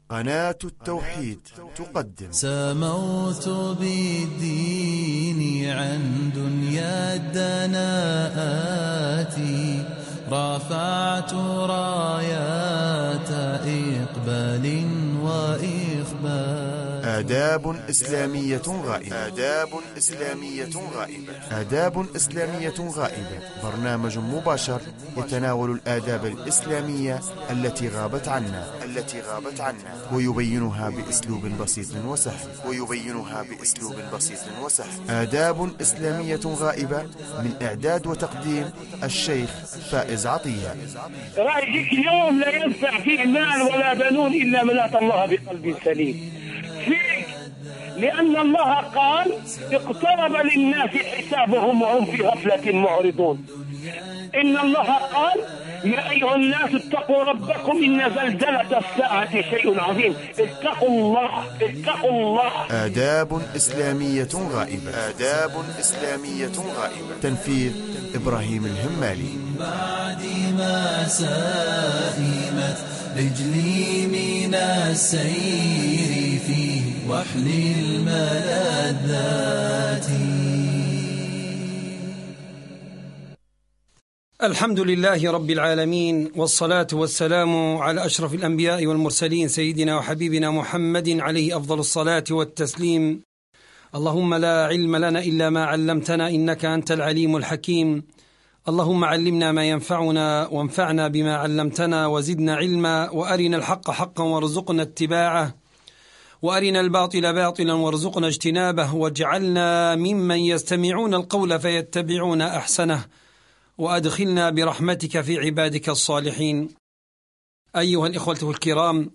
قناة التوحيد تقدم. سموت بالدين عن دنيا الدناءات، رفعت رايات إقبال وإخبات. آداب إسلامية غائبة. آداب إسلامية غائبة، برنامج مباشر يتناول الآداب الإسلامية التي غابت عنا ويبينها بأسلوب بسيط وسهل. آداب إسلامية غائبة، من إعداد وتقديم الشيخ فائز عطية. رأيك يوم لا ينفع فيه مال ولا بنون إلا من أتى الله بقلب سليم فيك، لأن الله قال اقترب للناس حسابهم وهم في غفلة معرضون. إن الله قال يا أيها الناس اتقوا ربكم إن زلزلة الساعة شيء عظيم. اتقوا الله. آداب إسلامية غائبة. تنفيذ إبراهيم الهمالي. بعد ما سئمت رجلي من السير في وحل الملذات. الحمد لله رب العالمين، والصلاة والسلام على أشرف الأنبياء والمرسلين، سيدنا وحبيبنا محمد عليه أفضل الصلاة والتسليم. اللهم لا علم لنا إلا ما علمتنا إنك أنت العليم الحكيم. اللهم علمنا ما ينفعنا وانفعنا بما علمتنا وزدنا علما، وأرنا الحق حقا وارزقنا اتباعه، وأرنا الباطل باطلا وارزقنا اجتنابه، واجعلنا ممن يستمعون القول فيتبعون أحسنه، وأدخلنا برحمتك في عبادك الصالحين. أيها الإخوة الكرام،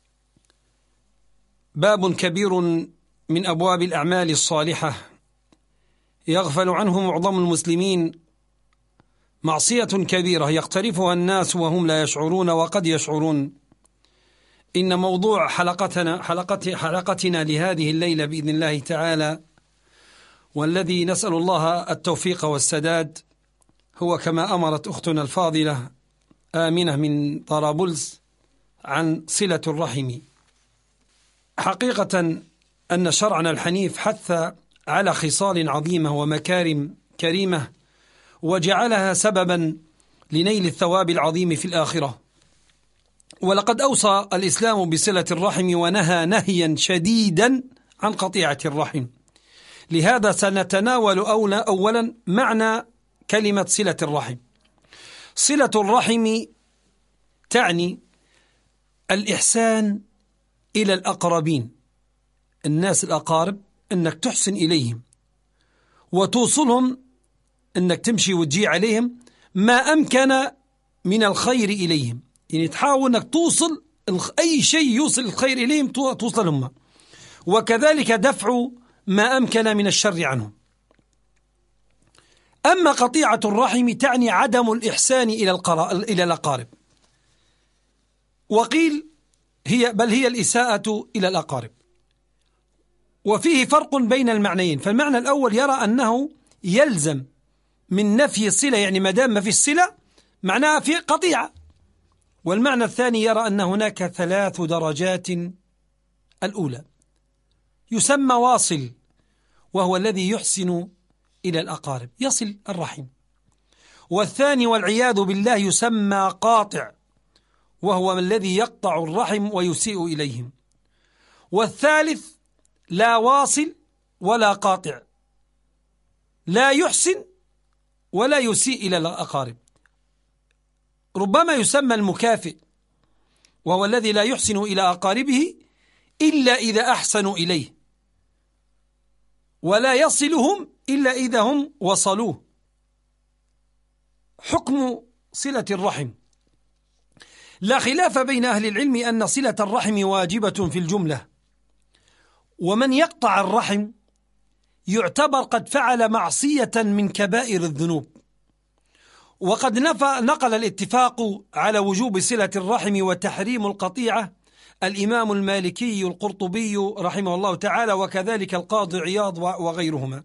باب كبير من أبواب الأعمال الصالحة يغفل عنه معظم المسلمين، معصية كبيرة يقترفها الناس وهم لا يشعرون وقد يشعرون. إن موضوع حلقتنا لهذه الليلة بإذن الله تعالى، والذي نسأل الله التوفيق والسداد، هو كما أمرت أختنا الفاضلة آمنة من طرابلس عن صلة الرحم. حقيقة أن شرعنا الحنيف حث على خصال عظيمة ومكارم كريمة، وجعلها سببا لنيل الثواب العظيم في الآخرة. ولقد أوصى الإسلام بصلة الرحم ونهى نهيا شديدا عن قطيعة الرحم. لهذا سنتناول أولا معنى كلمة صلة الرحم. صلة الرحم تعني الإحسان إلى الأقربين، الناس الأقارب، أنك تحسن إليهم وتوصلهم، أنك تمشي وتجي عليهم ما أمكن من الخير إليهم، يعني تحاول أنك توصل أي شيء يوصل الخير إليهم توصلهم، وكذلك دفع ما أمكن من الشر عنهم. أما قطيعة الرحم تعني عدم الإحسان إلى الأقارب، وقيل هي الإساءة إلى الأقارب. وفيه فرق بين المعنيين. فالمعنى الأول يرى أنه يلزم من نفي الصلة، يعني ما دام ما في الصلة معناها في قطيعة. والمعنى الثاني يرى أن هناك 3 درجات. الأولى يسمى واصل، وهو الذي يحسن إلى الأقارب، يصل الرحم. والثاني والعياذ بالله يسمى قاطع، وهو الذي يقطع الرحم ويسيء إليهم. والثالث لا واصل ولا قاطع، لا يحسن ولا يسيء إلى الأقارب. ربما يسمى المكافئ، وهو الذي لا يحسن إلى أقاربه إلا إذا أحسنوا إليه، ولا يصلهم إلا إذا هم وصلوه. حكم صلة الرحم: لا خلاف بين أهل العلم أن صلة الرحم واجبة في الجملة، ومن يقطع الرحم يعتبر قد فعل معصية من كبائر الذنوب. وقد نقل الاتفاق على وجوب صلة الرحم وتحريم القطيعة الإمام المالكي القرطبي رحمه الله تعالى، وكذلك القاضي عياض وغيرهما.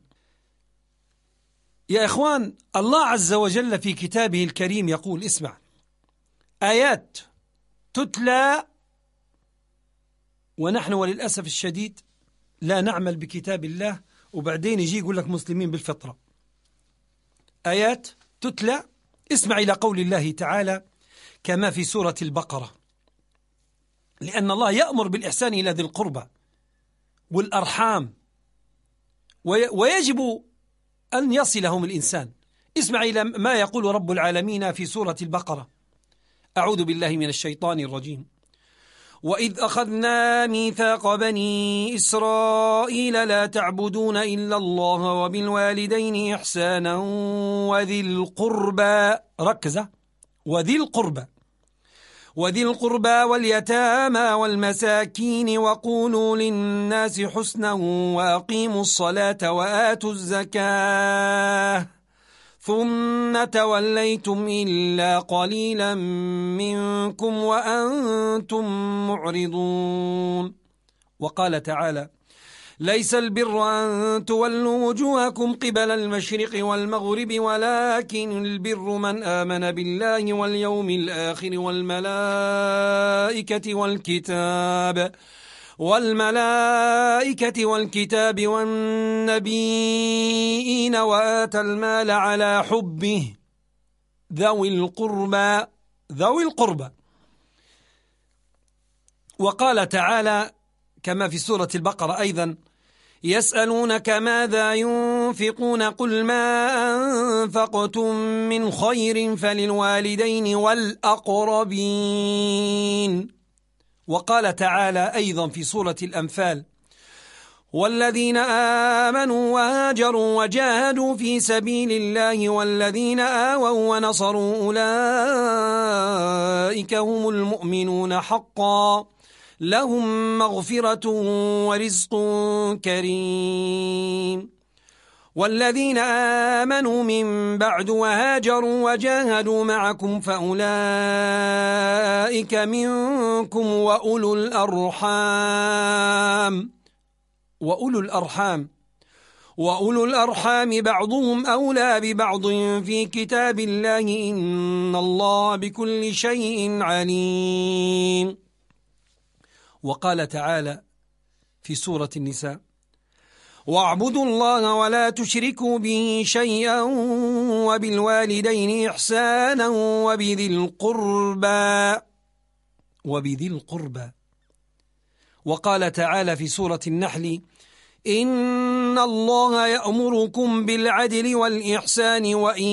يا إخوان، الله عز وجل في كتابه الكريم يقول: اسمع، آيات تتلى ونحن وللأسف الشديد لا نعمل بكتاب الله، وبعدين يجي يقول لك مسلمين بالفطرة. آيات تتلى، اسمع إلى قول الله تعالى كما في سورة البقرة، لأن الله يأمر بالإحسان إلى ذي القربى والأرحام، ويجب أن يصلهم الإنسان. اسمع إلى ما يقول رب العالمين في سورة البقرة. أعوذ بالله من الشيطان الرجيم. وإذ أخذنا ميثاق بني إسرائيل لا تعبدون إلا الله وبالوالدين إحسانا وذي القربى، ركزة، وذي القربى واليتامى والمساكين وقولوا للناس حسنا وأقيموا الصلاة وآتوا الزكاة ثم توليتم إلا قليلا منكم وأنتم معرضون. وقال تعالى ليس البر أن تولوا وجوهكم قبل المشرق والمغرب ولكن البر من آمن بالله واليوم الآخر والملائكة والكتاب والنبيين وآتى المال على حبه ذوي القربى. وقال تعالى كما في سورة البقرة أيضا يسألونك ماذا ينفقون قل ما أنفقتم من خير فللوالدين والأقربين. وقال تعالى أيضا في سورة الأنفال والذين آمنوا وهاجروا وجاهدوا في سبيل الله والذين آووا ونصروا أولئك هم المؤمنون حقا لهم مغفرة ورزق كريم. والذين آمنوا من بعد وهاجروا وجاهدوا معكم فأولئك منكم وأولو الأرحام بعضهم أولى ببعض في كتاب الله إن الله بكل شيء عليم. وقال تعالى في سورة النساء واعبدوا الله ولا تشركوا به شيئا وبالوالدين إحسانا وبذي القربى. وقال تعالى في سورة النحل إن الله يأمركم بالعدل والإحسان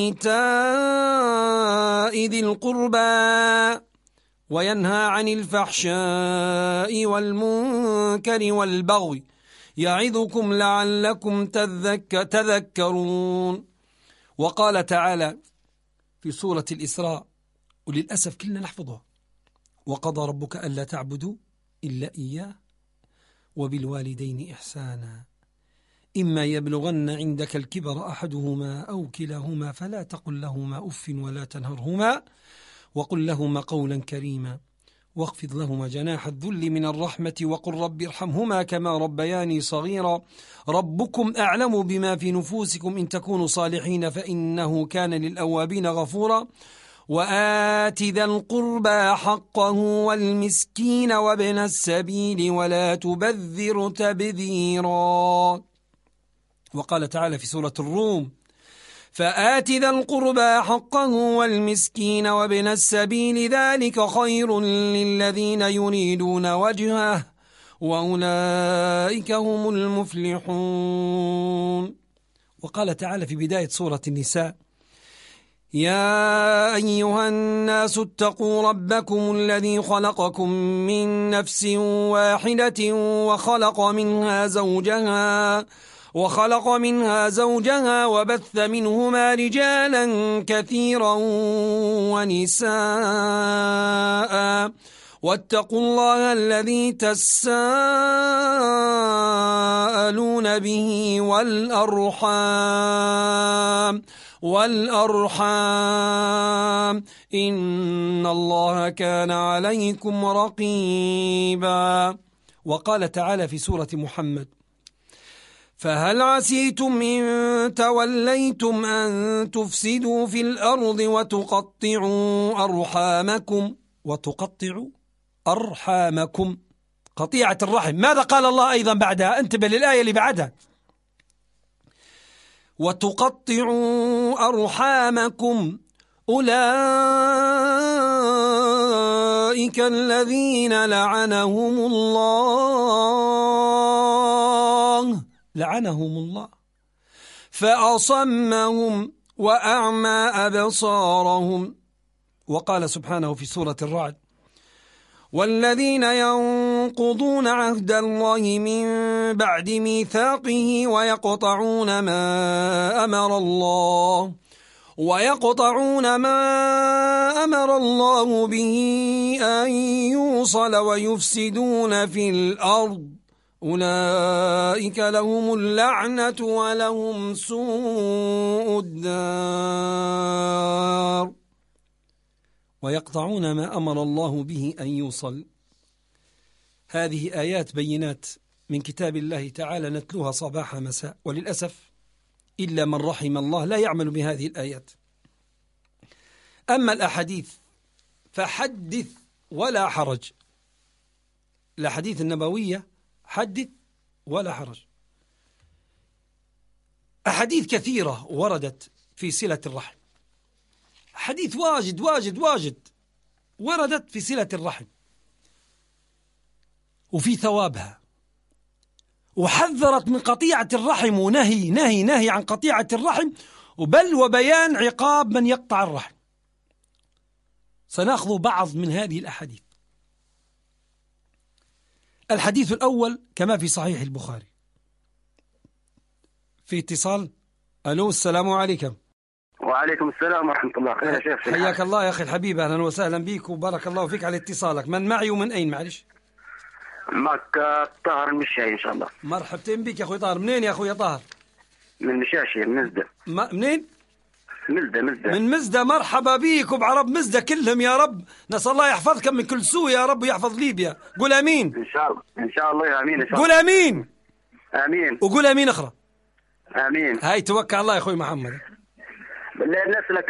وإيتاء ذي القربى وينهى عن الفحشاء والمنكر والبغي يعظكم لعلكم تذكرون. وقال تعالى في سورة الإسراء وللأسف كلنا نحفظها وقضى ربك ألا تعبدوا إلا إياه وبالوالدين إحسانا إما يبلغن عندك الكبر أحدهما أو كلاهما فلا تقل لهما أف ولا تنهرهما وقل لهما قولا كريما واخفض لهما جناح الذل من الرحمة وقل رب ارحمهما كما ربياني صغيرا ربكم أعلم بما في نفوسكم إن تكونوا صالحين فإنه كان للأوابين غفورا وآت ذا القربى حقه والمسكين وابن السبيل ولا تبذر تبذيرا. وقال تعالى في سورة الروم فآت ذا القربى حقه والمسكين وابن السبيل ذلك خير للذين يريدون وجهه وأولئك هم المفلحون. وقال تعالى في بداية سورة النساء يا أيها الناس اتقوا ربكم الذي خلقكم من نفس واحدة وخلق منها زوجها وبث منهما رجالا كثيرا ونساء واتقوا الله الذي تساءلون به والأرحام إن الله كان عليكم رقيبا. وقال تعالى في سورة محمد فهل عسيتم إن توليتم أن تفسدوا في الأرض وتقطعوا أرحامكم قطيعة الرحم. ماذا قال الله أيضا بعدها؟ انتبه للآية اللي بعدها: وتقطعوا أرحامكم أولئك الذين لعنهم الله فأصمهم وأعمى أبصارهم. وقال سبحانه في سورة الرعد: والذين ينقضون عهد الله من بعد ميثاقه ويقطعون ما أمر الله به أن يوصل ويفسدون في الأرض أولئك لهم اللعنة ولهم سوء الدار. ويقطعون ما أمر الله به أن يوصل. هذه آيات بينات من كتاب الله تعالى نتلوها صباح مساء، وللأسف إلا من رحم الله لا يعمل بهذه الآيات. أما الأحاديث فحدث ولا حرج. الأحاديث النبوية حدث ولا حرج. أحاديث كثيرة وردت في صلة الرحم، حديث واجد وردت في صلة الرحم وفي ثوابها، وحذرت من قطيعة الرحم ونهي عن قطيعة الرحم، بل وبيان عقاب من يقطع الرحم. سنأخذ بعض من هذه الأحاديث. الحديث الأول كما في صحيح البخاري. في اتصال. ألو، السلام عليكم. وعليكم السلام ورحمة الله. خير يا شيخ. حياك الله يا أخي الحبيب، أهلا وسهلا بك وبارك الله فيك على اتصالك. من معي ومن أين؟ معلش. معك طاهر المشاي إن شاء الله. مرحبتين بك يا أخوي طاهر. منين يا أخوي طاهر؟ من مشاشي، من مزدة. منين؟ مزدة. من مزدة. مرحبا بيك وبعرب مزدة كلهم يا رب. نسأل الله يحفظك من كل سوء يا رب ويحفظ ليبيا. قول أمين. إن شاء الله يا أمين. إن شاء الله. قول أمين. آمين. وقول أمين أخرى. آمين. هاي توكل على الله يا أخوي محمد. بالله نسألك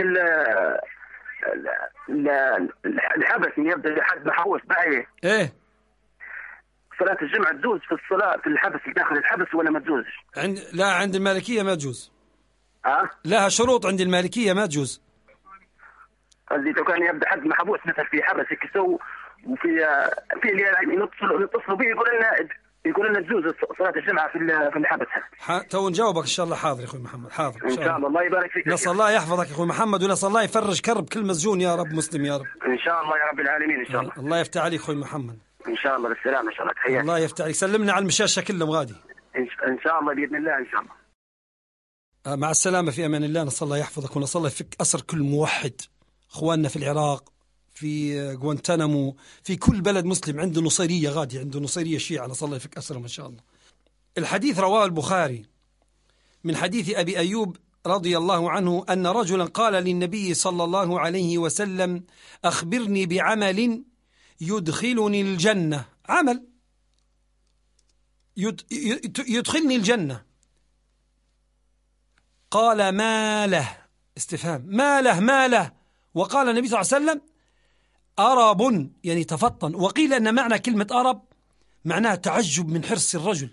الحبس من يبدأ لحد محوس بقى إيه؟ صلاة الجمعة تجوز في الصلاة في الحبس داخل الحبس ولا ما تجوزش؟ لا، عند المالكية ما تجوز. لها شروط عند المالكية ما تجوز. قصدي لو كان يبدأ حد محبوس مثلا في حبس يكسو وفي اللي نتصلوا به يقول لنا تجوز صلاة الجمعة في الحبس. تو نجاوبك إن شاء الله. حاضر يا أخوي محمد، حاضر إن شاء الله. الله يبارك فيك. نسأل الله يحفظك يا أخوي محمد، ونسأل الله يفرج كرب كل مسجون يا رب مسلم يا رب. إن شاء الله يا رب العالمين. إن شاء الله. الله يفتح عليك أخوي محمد. إن شاء الله بالسلامة. إن شاء الله. تحياتي. الله يفتح عليك. سلمنا على المشاشة كلهم غادي. إن شاء الله بإذن الله. إن شاء الله. مع السلامة، في أمان الله. نسأل الله يحفظك ونسأل الله يفك أسر كل موحد. أخواننا في العراق، في غوانتنامو، في كل بلد مسلم عنده نصيرية غادي، عنده نصيرية شيعة، نسأل الله يفك أسرهم إن شاء الله. الحديث رواه البخاري من حديث أبي أيوب رضي الله عنه أن رجلا قال للنبي صلى الله عليه وسلم: أخبرني بعمل يدخلني الجنة. عمل يدخلني الجنة. قال: ما له؟ استفهام. ما له؟ وقال النبي صلى الله عليه وسلم: أرب، يعني تفطن. وقيل أن معنى كلمة أرب معناها تعجب من حرص الرجل.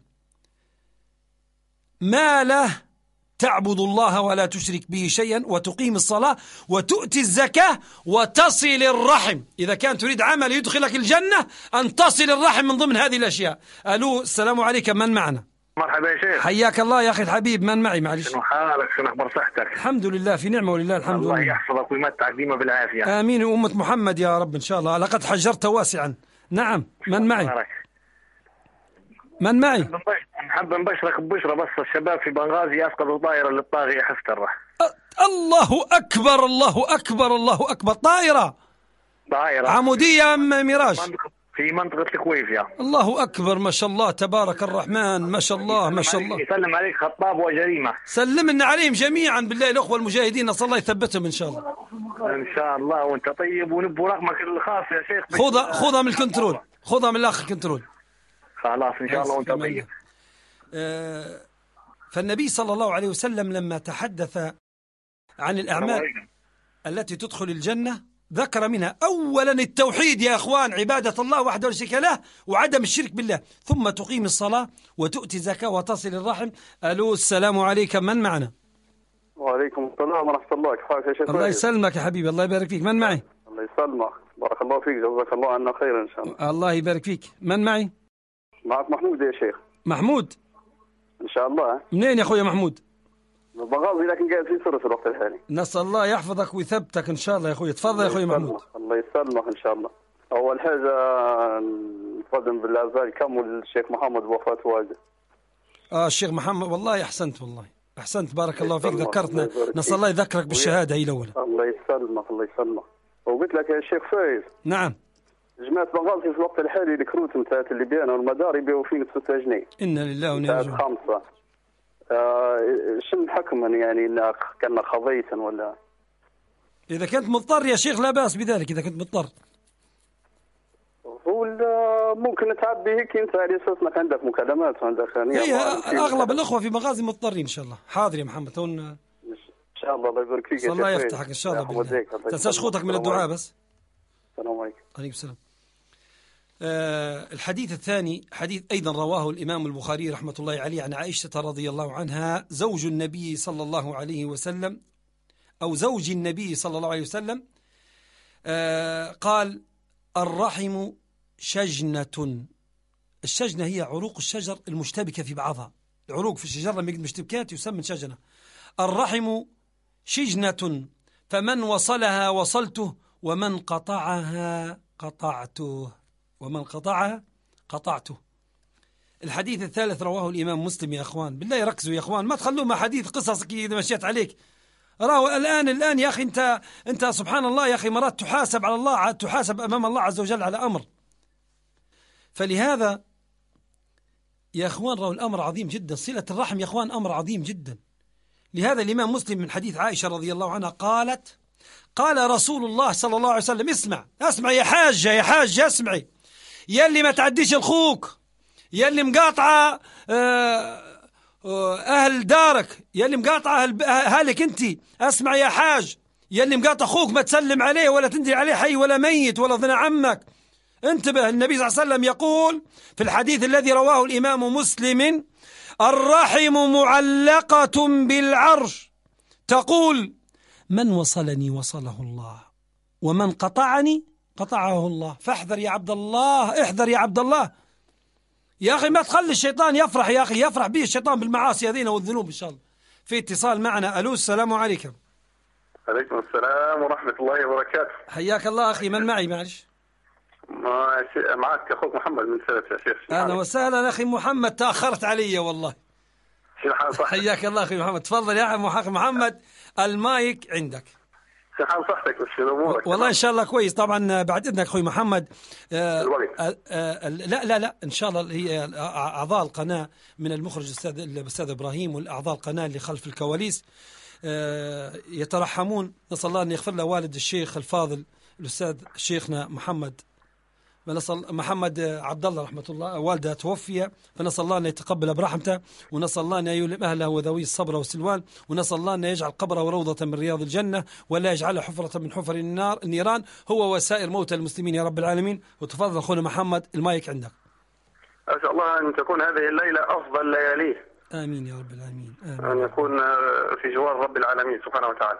ما له؟ تعبد الله ولا تشرك به شيئا وتقيم الصلاة وتؤتي الزكاة وتصل الرحم. إذا كان تريد عمل يدخلك الجنة أن تصل الرحم من ضمن هذه الأشياء. ألو، السلام عليكم. من معنا؟ مرحبا يا شيخ. حياك الله يا أخي الحبيب. من معي؟ معلش. شنو حالك؟ شنو أخبار صحتك؟ الحمد لله في نعمة ولله الحمد. الله يحفظك ويمتعك ديما بالعافية. آمين. أمة محمد يا رب إن شاء الله. لقد حجرت واسعا. نعم. من معي؟ نحب نبشرك ببشرة. بس الشباب في بنغازي أسقطوا طائرة للطاغية حفتر. الله أكبر الله أكبر الله أكبر. طائرة عمودية أم ميراج؟ في منطقة الكويف يا. الله أكبر، ما شاء الله تبارك الرحمن، ما شاء الله ما شاء الله. يسلم عليك خطاب وجريمة. سلمنا عليهم جميعا بالله الأخوة المجاهدين، نسأل الله يثبتهم إن شاء الله. إن شاء الله. وأنت طيب ونبو رقمك الخاص يا شيخ. خذها من الكنترول، خذها من الأخ الكنترول. خلاص إن شاء الله وأنت طيب. فالنبي صلى الله عليه وسلم لما تحدث عن الأعمال التي تدخل الجنة ذكر منها أولا التوحيد يا أخوان، عبادة الله وحده لا شريك له وعدم الشرك بالله، ثم تقيم الصلاة وتؤتي الزكاة وتصل الرحم. ألو السلام عليكم، من معنا؟ وعليكم السلام ورحمة الله، كيف حالك يا شيخ؟ الله يسلمك يا حبيبي، الله يبارك فيك. من معي؟ الله يسلمك، بارك الله فيك، جزاك الله عنا خير إن شاء الله. الله يبارك فيك. من معي؟ معك محمود يا شيخ. محمود إن شاء الله. منين يا أخويا محمود؟ بغاضي لكن قاعد في سر في الوقت الحالي. نسأل الله يحفظك ويثبتك إن شاء الله يا أخويا. تفضل يا أخويا محمود. الله يسلمك إن شاء الله. أول حاجة نقدم بالأعزاء الكامل للشيخ محمد بوفاة والده. الشيخ محمد، والله أحسنت، والله أحسنت، بارك الله فيك، ذكرتنا. نسأل الله يذكرك بالشهادة هي الأولى. الله يسلمك الله يسلمك. وقلت لك يا شيخ فايز، نعم، جماعة بنغازي في الوقت الحالي الكروت نتاعت الليبيان والمدار يبيعوا فيه 6 جنيه. إنا لله وإنا إليه راجعون. 5. شنو الحكم يعني إن كنا خضيتا ولا؟ إذا كنت مضطر يا شيخ لا بأس بذلك، إذا كنت مضطر. ممكن نتعبي هيك انت على اساس انك عندك مكالمات وعندك هي اغلب الاخوه في مغازي مضطرين ان شاء الله. حاضر يا محمد، ان شاء الله. الله يبارك فيك. الله يفتحك ان شاء الله. تنساش خوتك من الدعاء بس. السلام عليكم. عليكم السلام. الحديث الثاني حديث أيضا رواه الإمام البخاري رحمة الله عليه عن عائشة رضي الله عنها زوج النبي صلى الله عليه وسلم، أو زوج النبي صلى الله عليه وسلم، قال: الرحم شجنة. الشجنة هي عروق الشجر المشتبكة في بعضها، العروق في الشجر لما يكون مشتبكات يسمى شجنة. الرحم شجنة، فمن وصلها وصلته، ومن قطعها قطعته، ومن قطعها قطعته. الحديث الثالث رواه الإمام مسلم. يا أخوان بالله ركزوا يا أخوان، ما تخلوا ما حديث قصص إذا مشيت عليك. راهو الآن يا أخي، أنت سبحان الله يا أخي، مرات تحاسب على الله، تحاسب أمام الله عز وجل على أمر. فلهذا يا أخوان راهو الأمر عظيم جدا، صلة الرحم يا أخوان أمر عظيم جدا. لهذا الإمام مسلم من حديث عائشة رضي الله عنها قالت: قال رسول الله صلى الله عليه وسلم: اسمع يا حاجة اسمعي، يلي ما تعديش الخوك، يلي مقاطعة أهل دارك، يلي مقاطعة أهلك أنت، اسمع يا حاج، يلي مقاطع أخوك ما تسلم عليه ولا تندري عليه حي ولا ميت ولا ظن عمك. انتبه، النبي صلى الله عليه وسلم يقول في الحديث الذي رواه الإمام مسلم: الرحم معلقة بالعرش تقول: من وصلني وصله الله، ومن قطعني قطعه الله. فاحذر يا عبد الله، احذر يا عبد الله يا أخي، ما تخلي الشيطان يفرح يا أخي، يفرح به الشيطان بالمعاصي هذين والذنوب إن شاء الله. في اتصال معنا. ألو السلام عليكم. عليكم السلام ورحمة الله وبركاته. حياك الله أخي. من معي معلش؟ معك أخوك محمد من سلف يا شيخ. أهلا وسهلا أخي محمد، تأخرت علي والله. حياك الله أخي محمد، تفضل يا أخي محمد، المايك عندك. حال صحتك وش امورك؟ والله ان شاء الله كويس. طبعا بعد اذنك اخوي محمد، لا ان شاء الله هي اعضاء القناه من المخرج الاستاذ ابراهيم والاعضاء القناه اللي خلف الكواليس يترحمون. نسال الله ان يغفر له والد الشيخ الفاضل الاستاذ شيخنا محمد عبد الله رحمه الله، والده توفي، فنسال الله ان يتقبل برحمته، ونسال الله ان يلم اهله وذوي الصبر والسلوان، ونسال الله ان يجعل قبره روضه من رياض الجنه، ولا يجعله حفره من حفر النيران، هو وسائر موتى المسلمين يا رب العالمين. وتفضل اخونا محمد، المايك عندك. اسال الله ان تكون هذه الليله افضل لياليه. امين يا رب العالمين. ان يكون في جوار رب العالمين سبحانه وتعالى.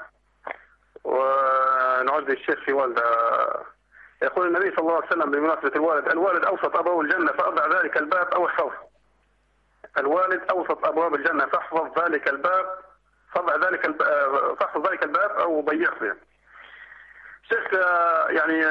ونعد الشيخ في والده. يقول النبي صلى الله عليه وسلم بمناسبة الوالد أوسط أبواب الجنة فأضع ذلك الباب أو احفظه. الوالد أوسط أبواب الجنة فاحفظ ذلك الباب، فاحفظ ذلك الباب أو ضيعه فيه. شيخ يعني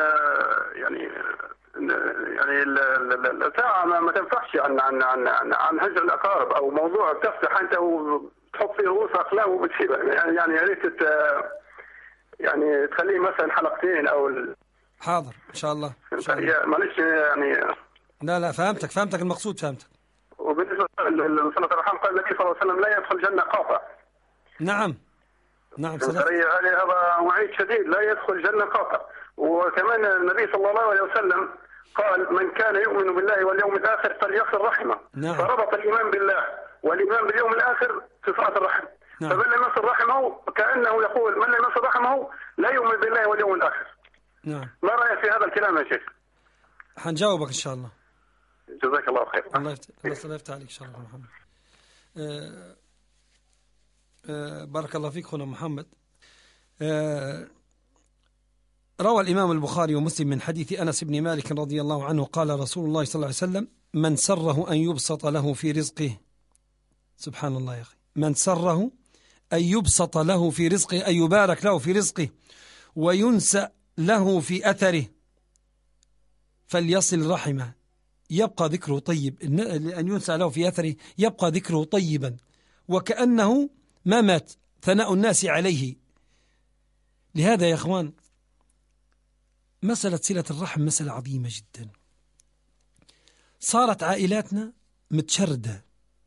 الساعة ما تنفعش عن هجر الأقارب أو موضوع تفتح أنت وتحط فيه رؤوس أقلام وبتسيبها، يعني يا ريت يعني تخليه مثلا حلقتين أو حاضر ان شاء الله. معلش يعني. لا فهمتك المقصود، فهمتك. وبالنسبه لصلاه الرحم قال النبي صلى الله عليه وسلم: لا يدخل الجنه قاطع. نعم صدق. هذا وعيد شديد، لا يدخل الجنه قاطع. وكمان النبي صلى الله عليه وسلم قال: من كان يؤمن بالله واليوم الاخر فليصل رحمه. نعم. فربط الايمان بالله والايمان باليوم الاخر في صلاه الرحم. نعم. فمن لم يصل رحمه كانه يقول: من لم يصل رحمه لا يؤمن بالله واليوم الاخر. نعم. ما رأيك في هذا الكلام يا شيخ؟ حنجاوبك إن شاء الله. جزاك الله خير. الله يفتح عليك إن شاء الله محمد. بارك الله فيك أخونا محمد. روى الإمام البخاري ومسلم من حديث أنس بن مالك رضي الله عنه قال رسول الله صلى الله عليه وسلم: من سره أن يبسط له في رزقه، سبحان الله يا أخي، من سره أن يبسط له في رزقه، أن يبارك له في رزقه وينسى له في أثره فليصل رحمه يبقى ذكره طيب. أن ينسى له في أثره يبقى ذكره طيبا وكأنه ما مات، ثناء الناس عليه. لهذا يا أخوان مسألة صلة الرحم مسألة عظيمة جدا. صارت عائلاتنا متشردة،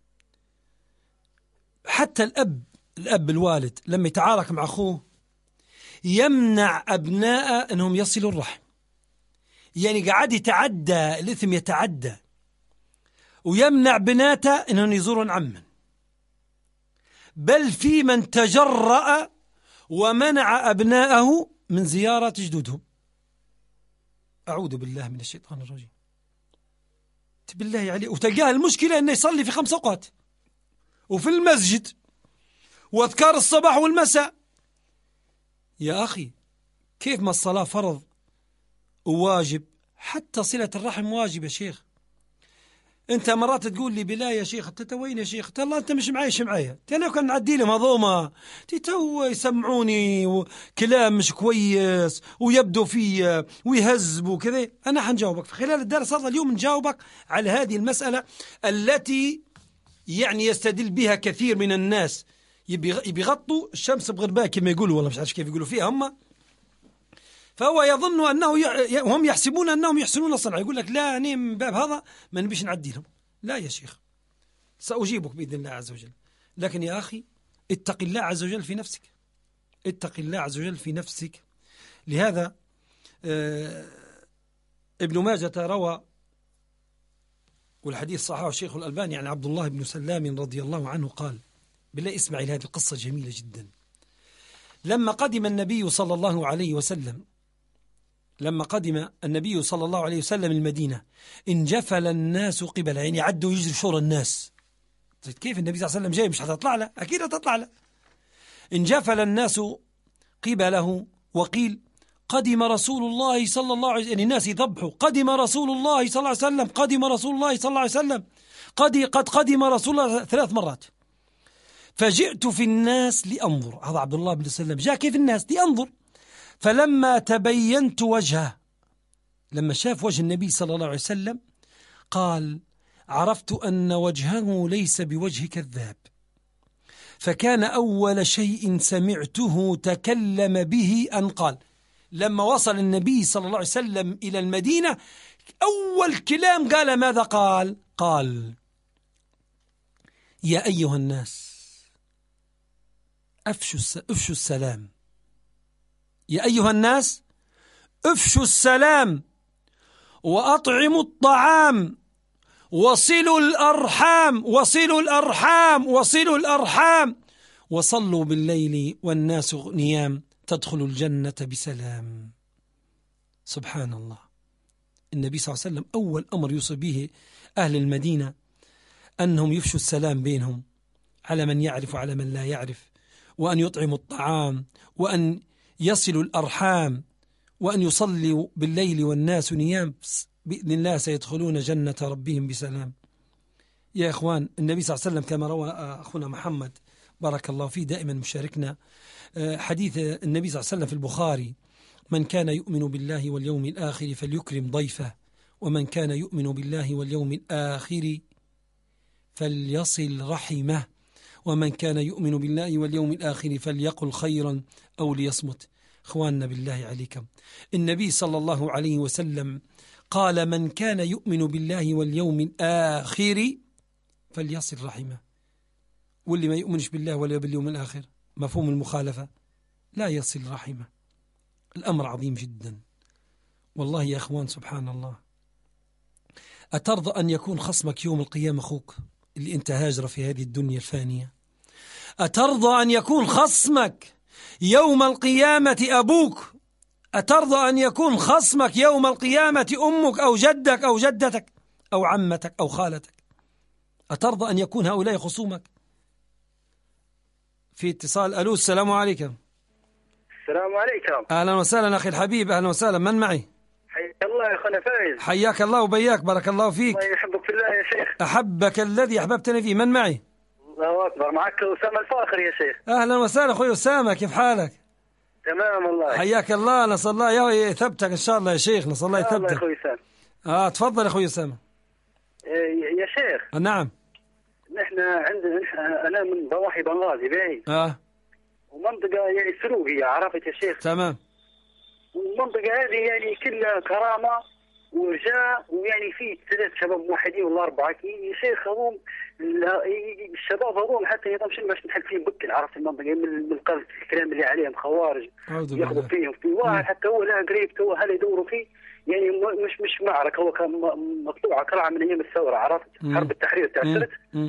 حتى الأب الوالد لما يتعارك مع أخوه يمنع أبناءه أنهم يصلوا الرحم، يعني قاعد يتعدى الإثم، يتعدى، ويمنع بناته أنهم يزورون عمًا، بل في من تجرأ ومنع أبناءه من زيارة جدودهم. أعوذ بالله من الشيطان الرجيم. بالله عليه، وتلقاه المشكلة أنه يصلي في 5 أوقات وفي المسجد واذكار الصباح والمساء. يا أخي كيف ما الصلاة فرض وواجب، حتى صلة الرحم واجب يا شيخ. أنت مرات تقول لي: بلا يا شيخ أنت وين يا شيخ؟ الله أنت مش معايا أنا كان نعدي لهم هذوما تو يسمعوني كلام مش كويس ويبدو فيه ويهزب وكذا. أنا حنجاوبك في خلال الدرس هذا اليوم، نجاوبك على هذه المسألة التي يعني يستدل بها كثير من الناس، يبغطوا الشمس بغرباء كما يقولوا، والله مش عارف كيف يقولوا فيها هم. فهو يظن أنه هم يحسبون أنهم يحسنون الصنعة، يقول لك: لا أنا من باب هذا ما نبيش نعدي لهم. لا يا شيخ، سأجيبك بإذن الله عز وجل، لكن يا أخي اتق الله عز وجل في نفسك، اتق الله عز وجل في نفسك. لهذا ابن ماجة روى، والحديث صححه الشيخ الألباني، عن عبد الله بن سلام رضي الله عنه قال: بالله اسمع إلى هذه القصة جميلة جدا. لما قدم النبي صلى الله عليه وسلم المدينة انجفل الناس قبله، يعني عدوا يجري شور الناس. كيف النبي صلى الله عليه وسلم جاي مش هتطلع له؟ أكيد هتطلع له. انجفل الناس قبله وقيل: قدم رسول الله صلى الله عليه وسلم، يعني الناس يذبحوا: قدم رسول الله صلى الله عليه وسلم، قدم رسول الله صلى الله عليه وسلم، قد قدم رسول الله 3 مرات. فجئت في الناس لأنظر. هذا عبد الله بن سلام جاء كيف الناس لأنظر، فلما تبينت وجهه، لما شاف وجه النبي صلى الله عليه وسلم قال: عرفت أن وجهه ليس بوجه كذاب، فكان أول شيء سمعته تكلم به أن قال. لما وصل النبي صلى الله عليه وسلم إلى المدينة أول كلام قال ماذا قال؟ قال: يا أيها الناس أفشوا السلام، يا أيها الناس أفشوا السلام وأطعموا الطعام وصلوا الأرحام وصلوا بالليل والناس نيام تدخلوا الجنة بسلام. سبحان الله. النبي صلى الله عليه وسلم أول أمر يوصي به أهل المدينة أنهم يفشوا السلام بينهم، على من يعرف وعلى من لا يعرف، وأن يطعموا الطعام، وأن يصلوا الأرحام، وأن يصلوا بالليل والناس نيام، بإذن الله سيدخلون جنة ربهم بسلام. يا إخوان، النبي صلى الله عليه وسلم كما روى أخونا محمد بارك الله فيه دائما مشاركنا حديث النبي صلى الله عليه وسلم في البخاري: من كان يؤمن بالله واليوم الآخر فليكرم ضيفه، ومن كان يؤمن بالله واليوم الآخر فليصل رحمه، ومن كان يؤمن بالله واليوم الآخر فليقل خيرا أو ليصمت. إخواننا بالله عليكم، النبي صلى الله عليه وسلم قال: من كان يؤمن بالله واليوم الآخر فليصل رحمه. واللي ما يؤمنش بالله ولا باليوم الآخر، مفهوم المخالفة، لا يصل رحمه. الأمر عظيم جدا والله يا أخوان. سبحان الله. أترضى أن يكون خصمك يوم القيامة أخوك اللي أنت هاجر في هذه الدنيا الفانية؟ أترضى أن يكون خصمك يوم القيامة أبوك أترضى أن يكون خصمك يوم القيامة أمك أو جدك أو جدتك أو عمتك أو خالتك؟ أترضى أن يكون هؤلاء خصومك؟ في اتصال. ألو، السلام عليكم. السلام عليكم. أهلا وسهلا أخي الحبيب، أهلا وسهلا. من معي؟ حياك الله يا أخونا فايز. حياك الله وبياك، بارك الله فيك. الله يحبك في الله يا شيخ. أحبك الذي أحببتني فيه. من معي؟ الله أكبر. معك أسامة الفاخر يا شيخ. أهلا وسهلا أخوي أسامة، كيف حالك؟ تمام والله. حياك الله، نسأل الله يثبتك إن شاء الله يا شيخ، نسأل الله يثبتك. الله يا أخوي أسامة. تفضل أخوي أسامة. يا شيخ. نعم. نحن عندنا أنا من ضواحي بنغازي باهي. ومنطقة يعني سلوكية، عرفت يا شيخ؟ تمام. والمنطقة هذه يعني كلها كرامة ورجاء، ويعني في 3 شباب موحدين ولا 4 يا شيخ. هذول الشباب هذول حتى يضمش باش نحل فيهم بكل، عرفت المنطقة من القذف الكلام اللي عليهم خوارج ياخذوا فيهم. في واحد حتى هو لا قريب تو هل يدوروا فيه، يعني مش معركة، هو كان مطلوعة قرعة من أيام الثورة، عرفت؟ حرب التحرير تأثرت.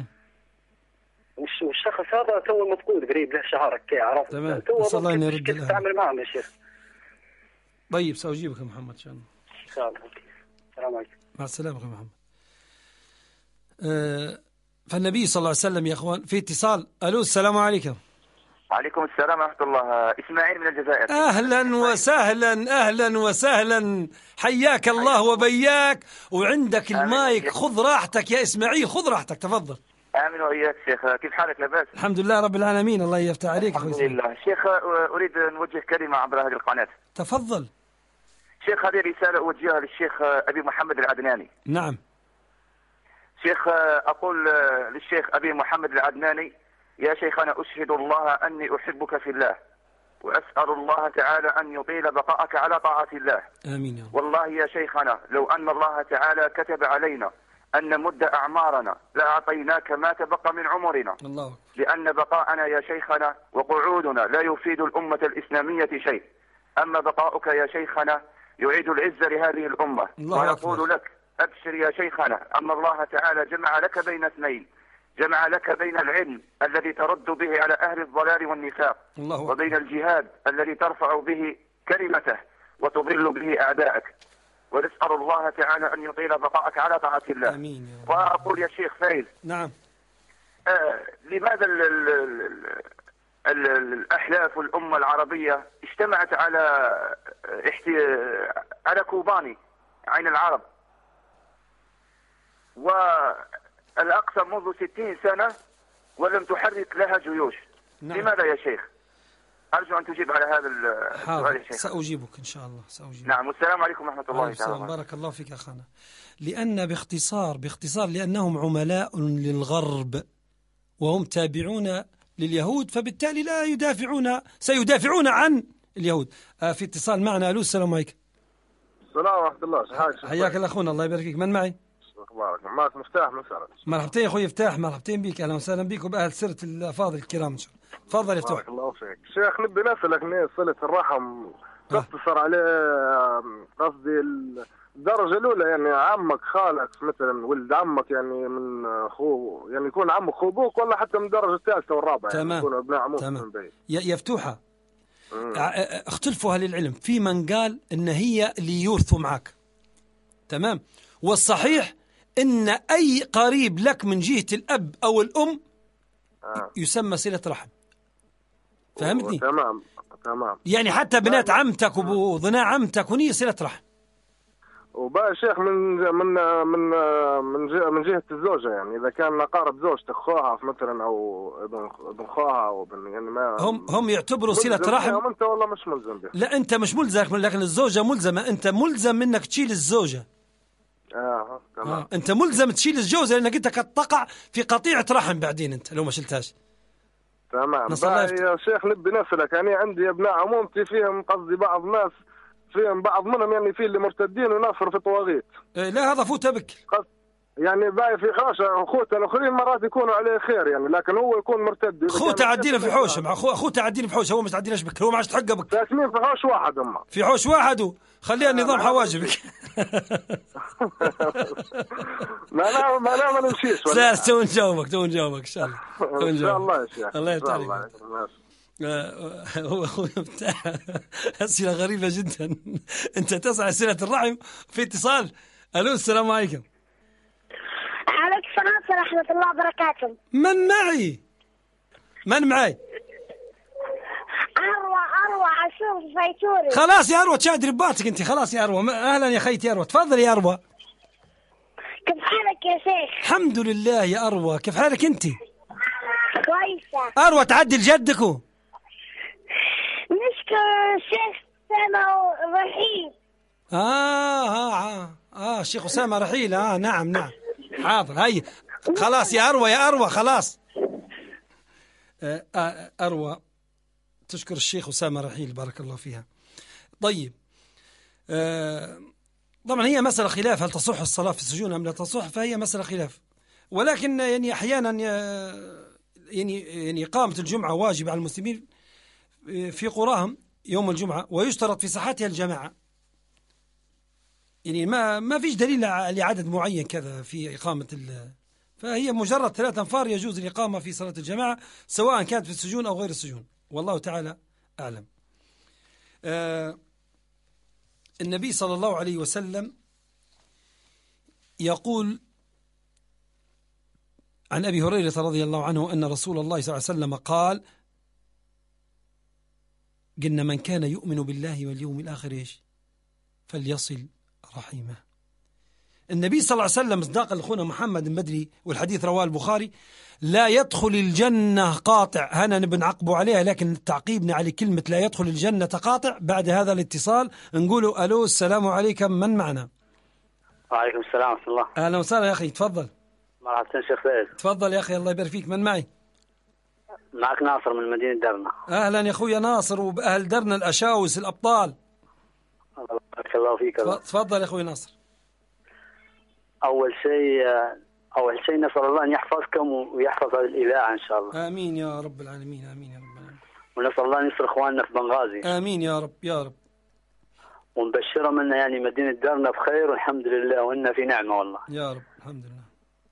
والشخص هذا تو مفقود قريب له شهر كي، عرفت؟ تمام. تو الله يرد كيف تتعامل معهم يا شيخ؟ طيب سأجيبك يا محمد إن شاء الله. السلام عليكم. مع السلامة يا محمد. فالنبي صلى الله عليه وسلم يا أخوان. في اتصال. ألو، السلام عليكم. وعليكم السلام ورحمة الله. إسماعيل من الجزائر. أهلا وسهلا، أهلا وسهلا، حياك الله وبياك. وعندك المايك، خذ راحتك يا إسماعيل، خذ راحتك، تفضل. آمين وإياك شيخ. كيف حالك؟ لاباس؟ الحمد لله رب العالمين، الله يفتح عليك. الحمد لله شيخ. أريد أن أوجه كلمة عبر هذه القناة. تفضل شيخ. هذه رسالة أوجهها للشيخ أبي محمد العدناني. نعم شيخ. أقول للشيخ أبي محمد العدناني: يا شيخنا، أشهد الله أني أحبك في الله، وأسأل الله تعالى أن يطيل بقاءك على طاعة الله. آمين يا رب. والله يا شيخنا، لو أن الله تعالى كتب علينا أن نمد أعمارنا لأعطيناك ما تبقى من عمرنا. الله. لأن بقاءنا يا شيخنا وقعودنا لا يفيد الأمة الإسلامية شيء، أما بقاؤك يا شيخنا يعيد العزة لهذه الأمة. ونقول لك: أبشر يا شيخنا، أن الله تعالى جمع لك بين اثنين، جمع لك بين العلم الذي ترد به على أهل الضلال والنفاق، وبين الجهاد الذي ترفع به كلمته وتضل به أعداءك. ونسأل الله تعالى أن يطيل بقاءك على طاعة الله. آمين يا رب. وأقول يا شيخ فايز: نعم. لماذا الأحلاف والأمة العربية اجتمعت على كوباني عين العرب، والأقصى منذ 60 سنة ولم تحرك لها جيوش؟ نعم. لماذا يا شيخ؟ أرجو أن تجيب على هذا السؤال يا شيخ. سأجيبك إن شاء الله، سأجيبك. نعم. والسلام عليكم ورحمة الله تعالى. بارك الله فيك أخانا. لأن باختصار لأنهم عملاء للغرب وهم تابعون لليهود، فبالتالي سيدافعون عن اليهود. في اتصال معنا. ألو، السلام عليكم. السلام ورحمة الله. حياك الله أخونا، الله يبارك فيك. من معي؟ أخبارك؟ معك مفتاح من سرت. مرحبتين يا أخوي مفتاح، مرحبتين بك، أهلا وسهلا بك وبأهل سرة الأفاضل الكرام إن شاء الله. تفضل يا فتوح. بارك الله فيك شيخ. نبي نسألك صلة الرحم تختصر عليه، قصدي الدرجة الأولى، يعني عمك خالك مثلا، ولد عمك يعني من أخوه، يعني يكون عمك أخو أبوك، ولا حتى من الدرجة الثالثة والرابعة، تمام. يعني يكونوا ابناء عموك. تمام. يا فتوحة، اختلفوا أهل العلم، في من قال إن هي اللي يورثوا معك، تمام، والصحيح إن أي قريب لك من جهة الأب أو الأم يسمى صلة رحم. فهمتني؟ تمام. يعني حتى بنات عمتك وبنات عمتك ونية صلة رحم. وبقى شيخ من جهة الزوجة، يعني إذا كان أقارب زوجتك أخوها مثلا أو ابن أخوها أو ابن، يعني ما هم يعتبروا صلة رحم. أنت والله مش ملزم به. لا أنت مش ملزم، لكن الزوجة ملزمة. أنت ملزم إنك تشيل الزوجة. تمام. أنت ملزم تشيل الزوجة، لأنك أنت قد تقع في قطيعة رحم بعدين أنت لو ما شلتهاش. تمام. يا شيخ نبي نسألك، يعني عندي ابناء عمومتي فيهم، قصدي بعض ناس فيهم، بعض منهم يعني في اللي مرتدين ونافر في طواغيت. لا هذا فوت بك. يعني باقي في حوشه، اخوته الاخرين مرات يكونوا عليه خير يعني، لكن هو يكون مرتد. اخوه تعدينا في حوشه، مع اخوه تعدينا في حوشه، هو مش تعديناش بك، هو ما عادش تحقه بك. ساكنين في حوش واحد في حوش واحد خليها النظام حواجبك. ما نمشيش. لا تو نجاوبك ان شاء الله. ان شاء الله يا شيخ. الله يفتح عليك. هو بتاع أسئلة غريبة جدا. أنت تسعى صلة الرحم في اتصال. ألو السلام عليكم. عليك السلام ورحمة الله وبركاته. من معي؟ من معي؟ أروى عاشور الفيتوري. خلاص يا أروى تشاهد رباطك أنت. خلاص يا أروى. أهلا يا خيتي يا أروى. تفضل يا أروى. كيف حالك يا شيخ؟ الحمد لله يا أروى. كيف حالك أنت؟ كويسة. أروى تعدل جدكو. نشكر الشيخ أسامة رحيل. الشيخ أسامة رحيل. نعم حاضر. هاي خلاص يا أروى. يا أروى خلاص. أروى تشكر الشيخ أسامة رحيل بارك الله فيها. طيب طبعا هي مسألة خلاف هل تصح الصلاة في السجون أم لا تصح، فهي مسألة خلاف، ولكن يعني أحيانا يعني إقامة الجمعة واجب على المسلمين في قراهم يوم الجمعة، ويشترط في صحتها الجماعة. يعني ما فيش دليل لعدد معين كذا في إقامة فهي مجرد 3 أنفار يجوز الإقامة في صلاة الجماعة سواء كانت في السجون أو غير السجون، والله تعالى أعلم. النبي صلى الله عليه وسلم يقول عن أبي هريرة رضي الله عنه أن رسول الله صلى الله عليه وسلم قال: قلنا من كان يؤمن بالله واليوم الآخر فليصل رحمه. النبي صلى الله عليه وسلم مصداقا لأخونا محمد بدري، والحديث رواه البخاري: لا يدخل الجنة قاطع. هنا نعقبوا عليها، لكن تعقيبنا على كلمة لا يدخل الجنة قاطع بعد هذا الاتصال نقولوا ألو السلام عليكم، من معنا؟ وعليكم السلام ورحمة الله. أهلا وسهلا يا أخي، تفضل. مرحبا شيخ فايز. تفضل يا أخي، الله يبارك فيك. من معي؟ معك ناصر من مدينة درنا. أهلا يا أخويا ناصر، وبأهل درنا الأشاوس الأبطال. بارك الله فيك. تفضل يا أخويا ناصر. أول شيء نسأل الله أن يحفظكم ويحفظ الإذاعة إن شاء الله. آمين يا رب العالمين. آمين يا رب العالمين. ونسأل الله أن ينصر إخواننا في بنغازي. آمين يا رب يا رب. ونبشرهم أن يعني مدينة درنا بخير والحمد لله، وإننا في نعمة والله. يا رب الحمد لله.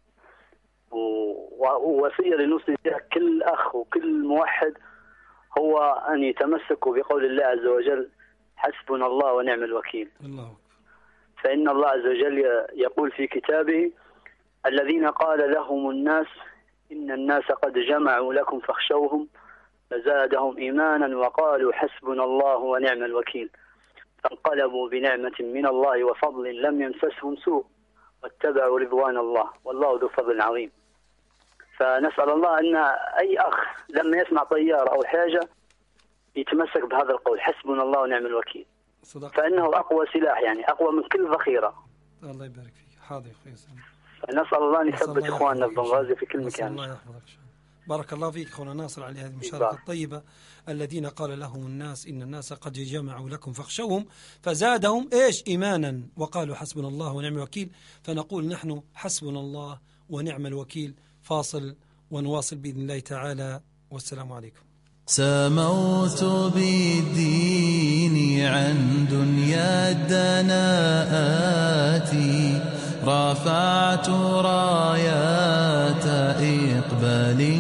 ووصية لنوصي فيها كل أخ وكل موحد هو أن يتمسكوا بقول الله عز وجل: حسبنا الله ونعم الوكيل. الله. فإن الله عز وجل يقول في كتابه: الذين قال لهم الناس إن الناس قد جمعوا لكم فاخشوهم فزادهم إيمانا وقالوا حسبنا الله ونعم الوكيل، فانقلبوا بنعمة من الله وفضل لم يمسسهم سوء واتبعوا رضوان الله والله ذو فضل عظيم. فنسأل الله أن أي أخ لما يسمع طيارة أو حاجة يتمسك بهذا القول: حسبنا الله ونعم الوكيل. صدق. فإنه أقوى سلاح، يعني أقوى من كل ذخيرة. الله يبارك فيك. حاضر يا أخوي. فنسأل الله أن يثبت إخواننا في بنغازي في كل مكان. الله يحفظك. بارك الله فيك أخونا ناصر على هذه المشاركة الطيبة. الذين قال لهم الناس إن الناس قد جمعوا لكم فاخشوهم فزادهم إيمانا وقالوا حسبنا الله ونعم الوكيل. فنقول نحن حسبنا الله ونعم الوكيل. فاصل ونواصل بإذن الله تعالى، والسلام عليكم. سموت بالدين عن دنيا الدناءات، رفعت رايات إقبال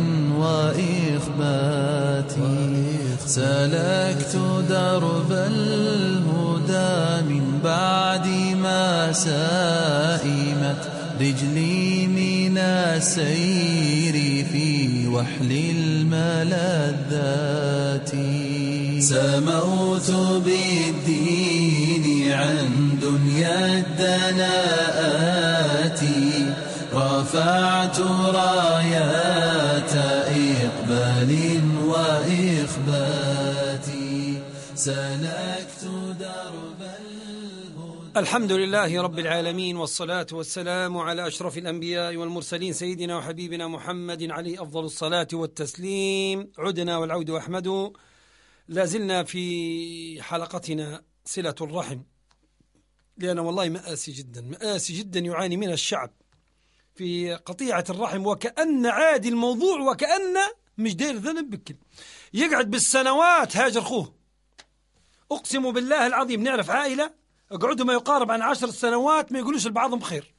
وإخبات، سلكت درب الهدى من بعد ما سائمت رجلي من السير في وحل الملذات. سموت بالدين عن دنيا الدناءات، رفعت رايات إقبال وإخبات، سلكت درب الحمد لله رب العالمين، والصلاة والسلام على أشرف الأنبياء والمرسلين سيدنا وحبيبنا محمد عليه أفضل الصلاة والتسليم. عدنا والعود أحمد. لازلنا في حلقتنا صلة الرحم، لأن والله مآسي جدا يعاني منها الشعب في قطيعة الرحم، وكأن عادي الموضوع وكأن مش داير ذنب بكل. يقعد بالسنوات هاجر أخوه. أقسم بالله العظيم نعرف عائلة اقعدوا ما يقارب عن 10 سنوات ما يقولوش لبعضهم بخير.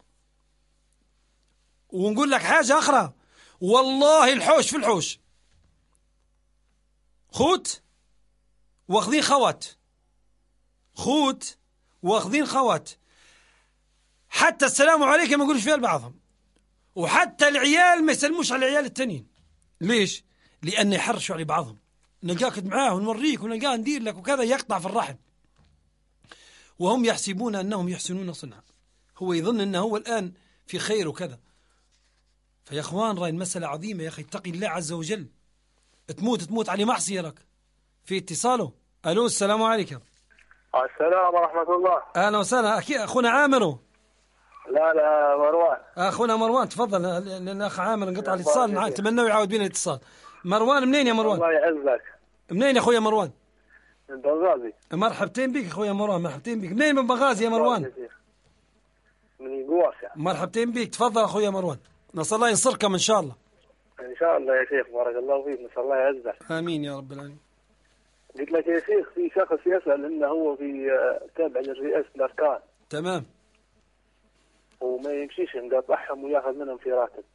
ونقول لك حاجة أخرى، والله الحوش في الحوش، خوت واخذين خوات، خوت واخذين خوات، حتى السلام عليكم ما يقولوش فيها لبعضهم، وحتى العيال ما يسلموش على العيال التانيين. ليش؟ لأن يحرشوا على بعضهم، نلقاك معاه ونوريك ونلقاه ندير لك وكذا، يقطع في الرحم، وهم يحسبون أنهم يحسنون صنعا، هو يظن أنه هو الآن في خير وكذا. فيا أخوان راي المسألة عظيمة يا أخي، اتقي الله عز وجل. تموت على معصية لك. في اتصاله. ألو السلام عليكم. السلام ورحمة الله. أهلا وسهلا. أخونا عامر. لا مروان. أخونا مروان تفضل، لأن أخ عامر انقطع الاتصال، نتمنى يعاود بينا الاتصال. مروان منين يا مروان؟ الله يعزك. منين يا أخويا مروان؟ من بنغازي. مرحبتين بك أخويا مروان، مرحبتين بك. منين من بنغازي يا مروان؟ من قواسع. مرحبتين بك، تفضل أخويا مروان. نسأل الله ينصركم إن شاء الله. إن شاء الله يا شيخ، بارك الله فيك، نسأل الله يعزك. آمين يا رب العالمين. قلت لك يا شيخ، في شخص يسأل إنه هو في تابع للرئاسة الأركان. تمام. وما يمشيش ينقطعهم وياخذ منهم في راتب.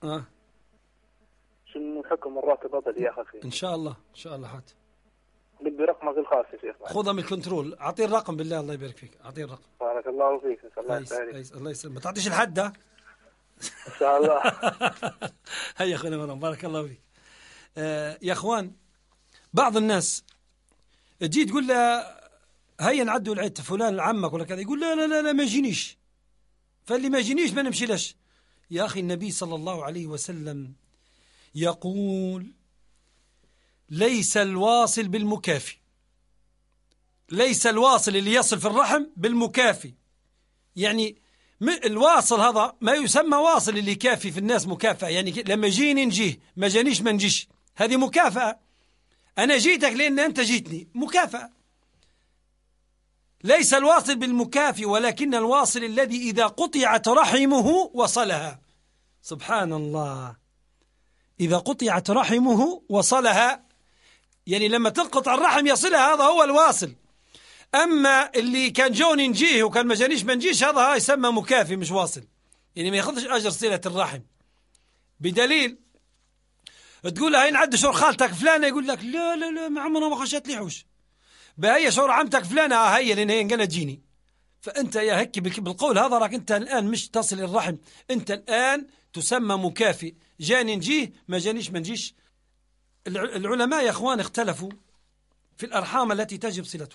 شنو حكم الراتب هذا اللي ياخذ فيه؟ إن شاء الله إن شاء الله حات. بدي رقمك الخاص يا شيخ. خذها من الكنترول، أعطيه الرقم بالله، الله يبارك فيك، أعطيه الرقم. بارك الله فيك، نسأل الله يسعدك. الله يسلمك، ما تعطيش الحد ها؟ إن شاء الله. هيا أخونا مروان، بارك الله فيك. يا أخوان، بعض الناس تجي تقول له هيا نعدوا العيد فلان عمك ولا كذا، يقول لا لا لا, لا ما يجينيش، فاللي ما يجينيش ما نمشي لش. يا أخي النبي صلى الله عليه وسلم يقول ليس الواصل بالمكافي، ليس الواصل اللي يصل في الرحم بالمكافي. يعني الواصل هذا ما يسمى واصل اللي يكافي في الناس مكافأة، يعني لما يجيني نجيه، ما جانيش ما نجيش، هذه مكافأة. أنا جيتك لأن أنت جيتني، مكافأة. ليس الواصل بالمكافي، ولكن الواصل الذي إذا قطعت رحمه وصلها. سبحان الله، إذا قطعت رحمه وصلها، يعني لما تنقطع الرحم يصلها، هذا هو الواصل. أما اللي كان جوني نجيه وكان ما جانيش ما نجيش، هذا يسمى مكافي مش واصل، يعني ما ياخذش أجر صلة الرحم. بدليل تقول له هاي نعد شور خالتك فلانة، يقول لك لا لا لا ما عمرها ما خشت لي حوش. بهي شور عمتك فلانة، هي لأن هي قالت جيني. فأنت يا هك بالقول هذا راك أنت الآن مش تصل الرحم، أنت الآن تسمى مكافي. جاني نجيه، ما جانيش ما نجيش. العلماء يا أخوان اختلفوا في الأرحام التي تجب صلته.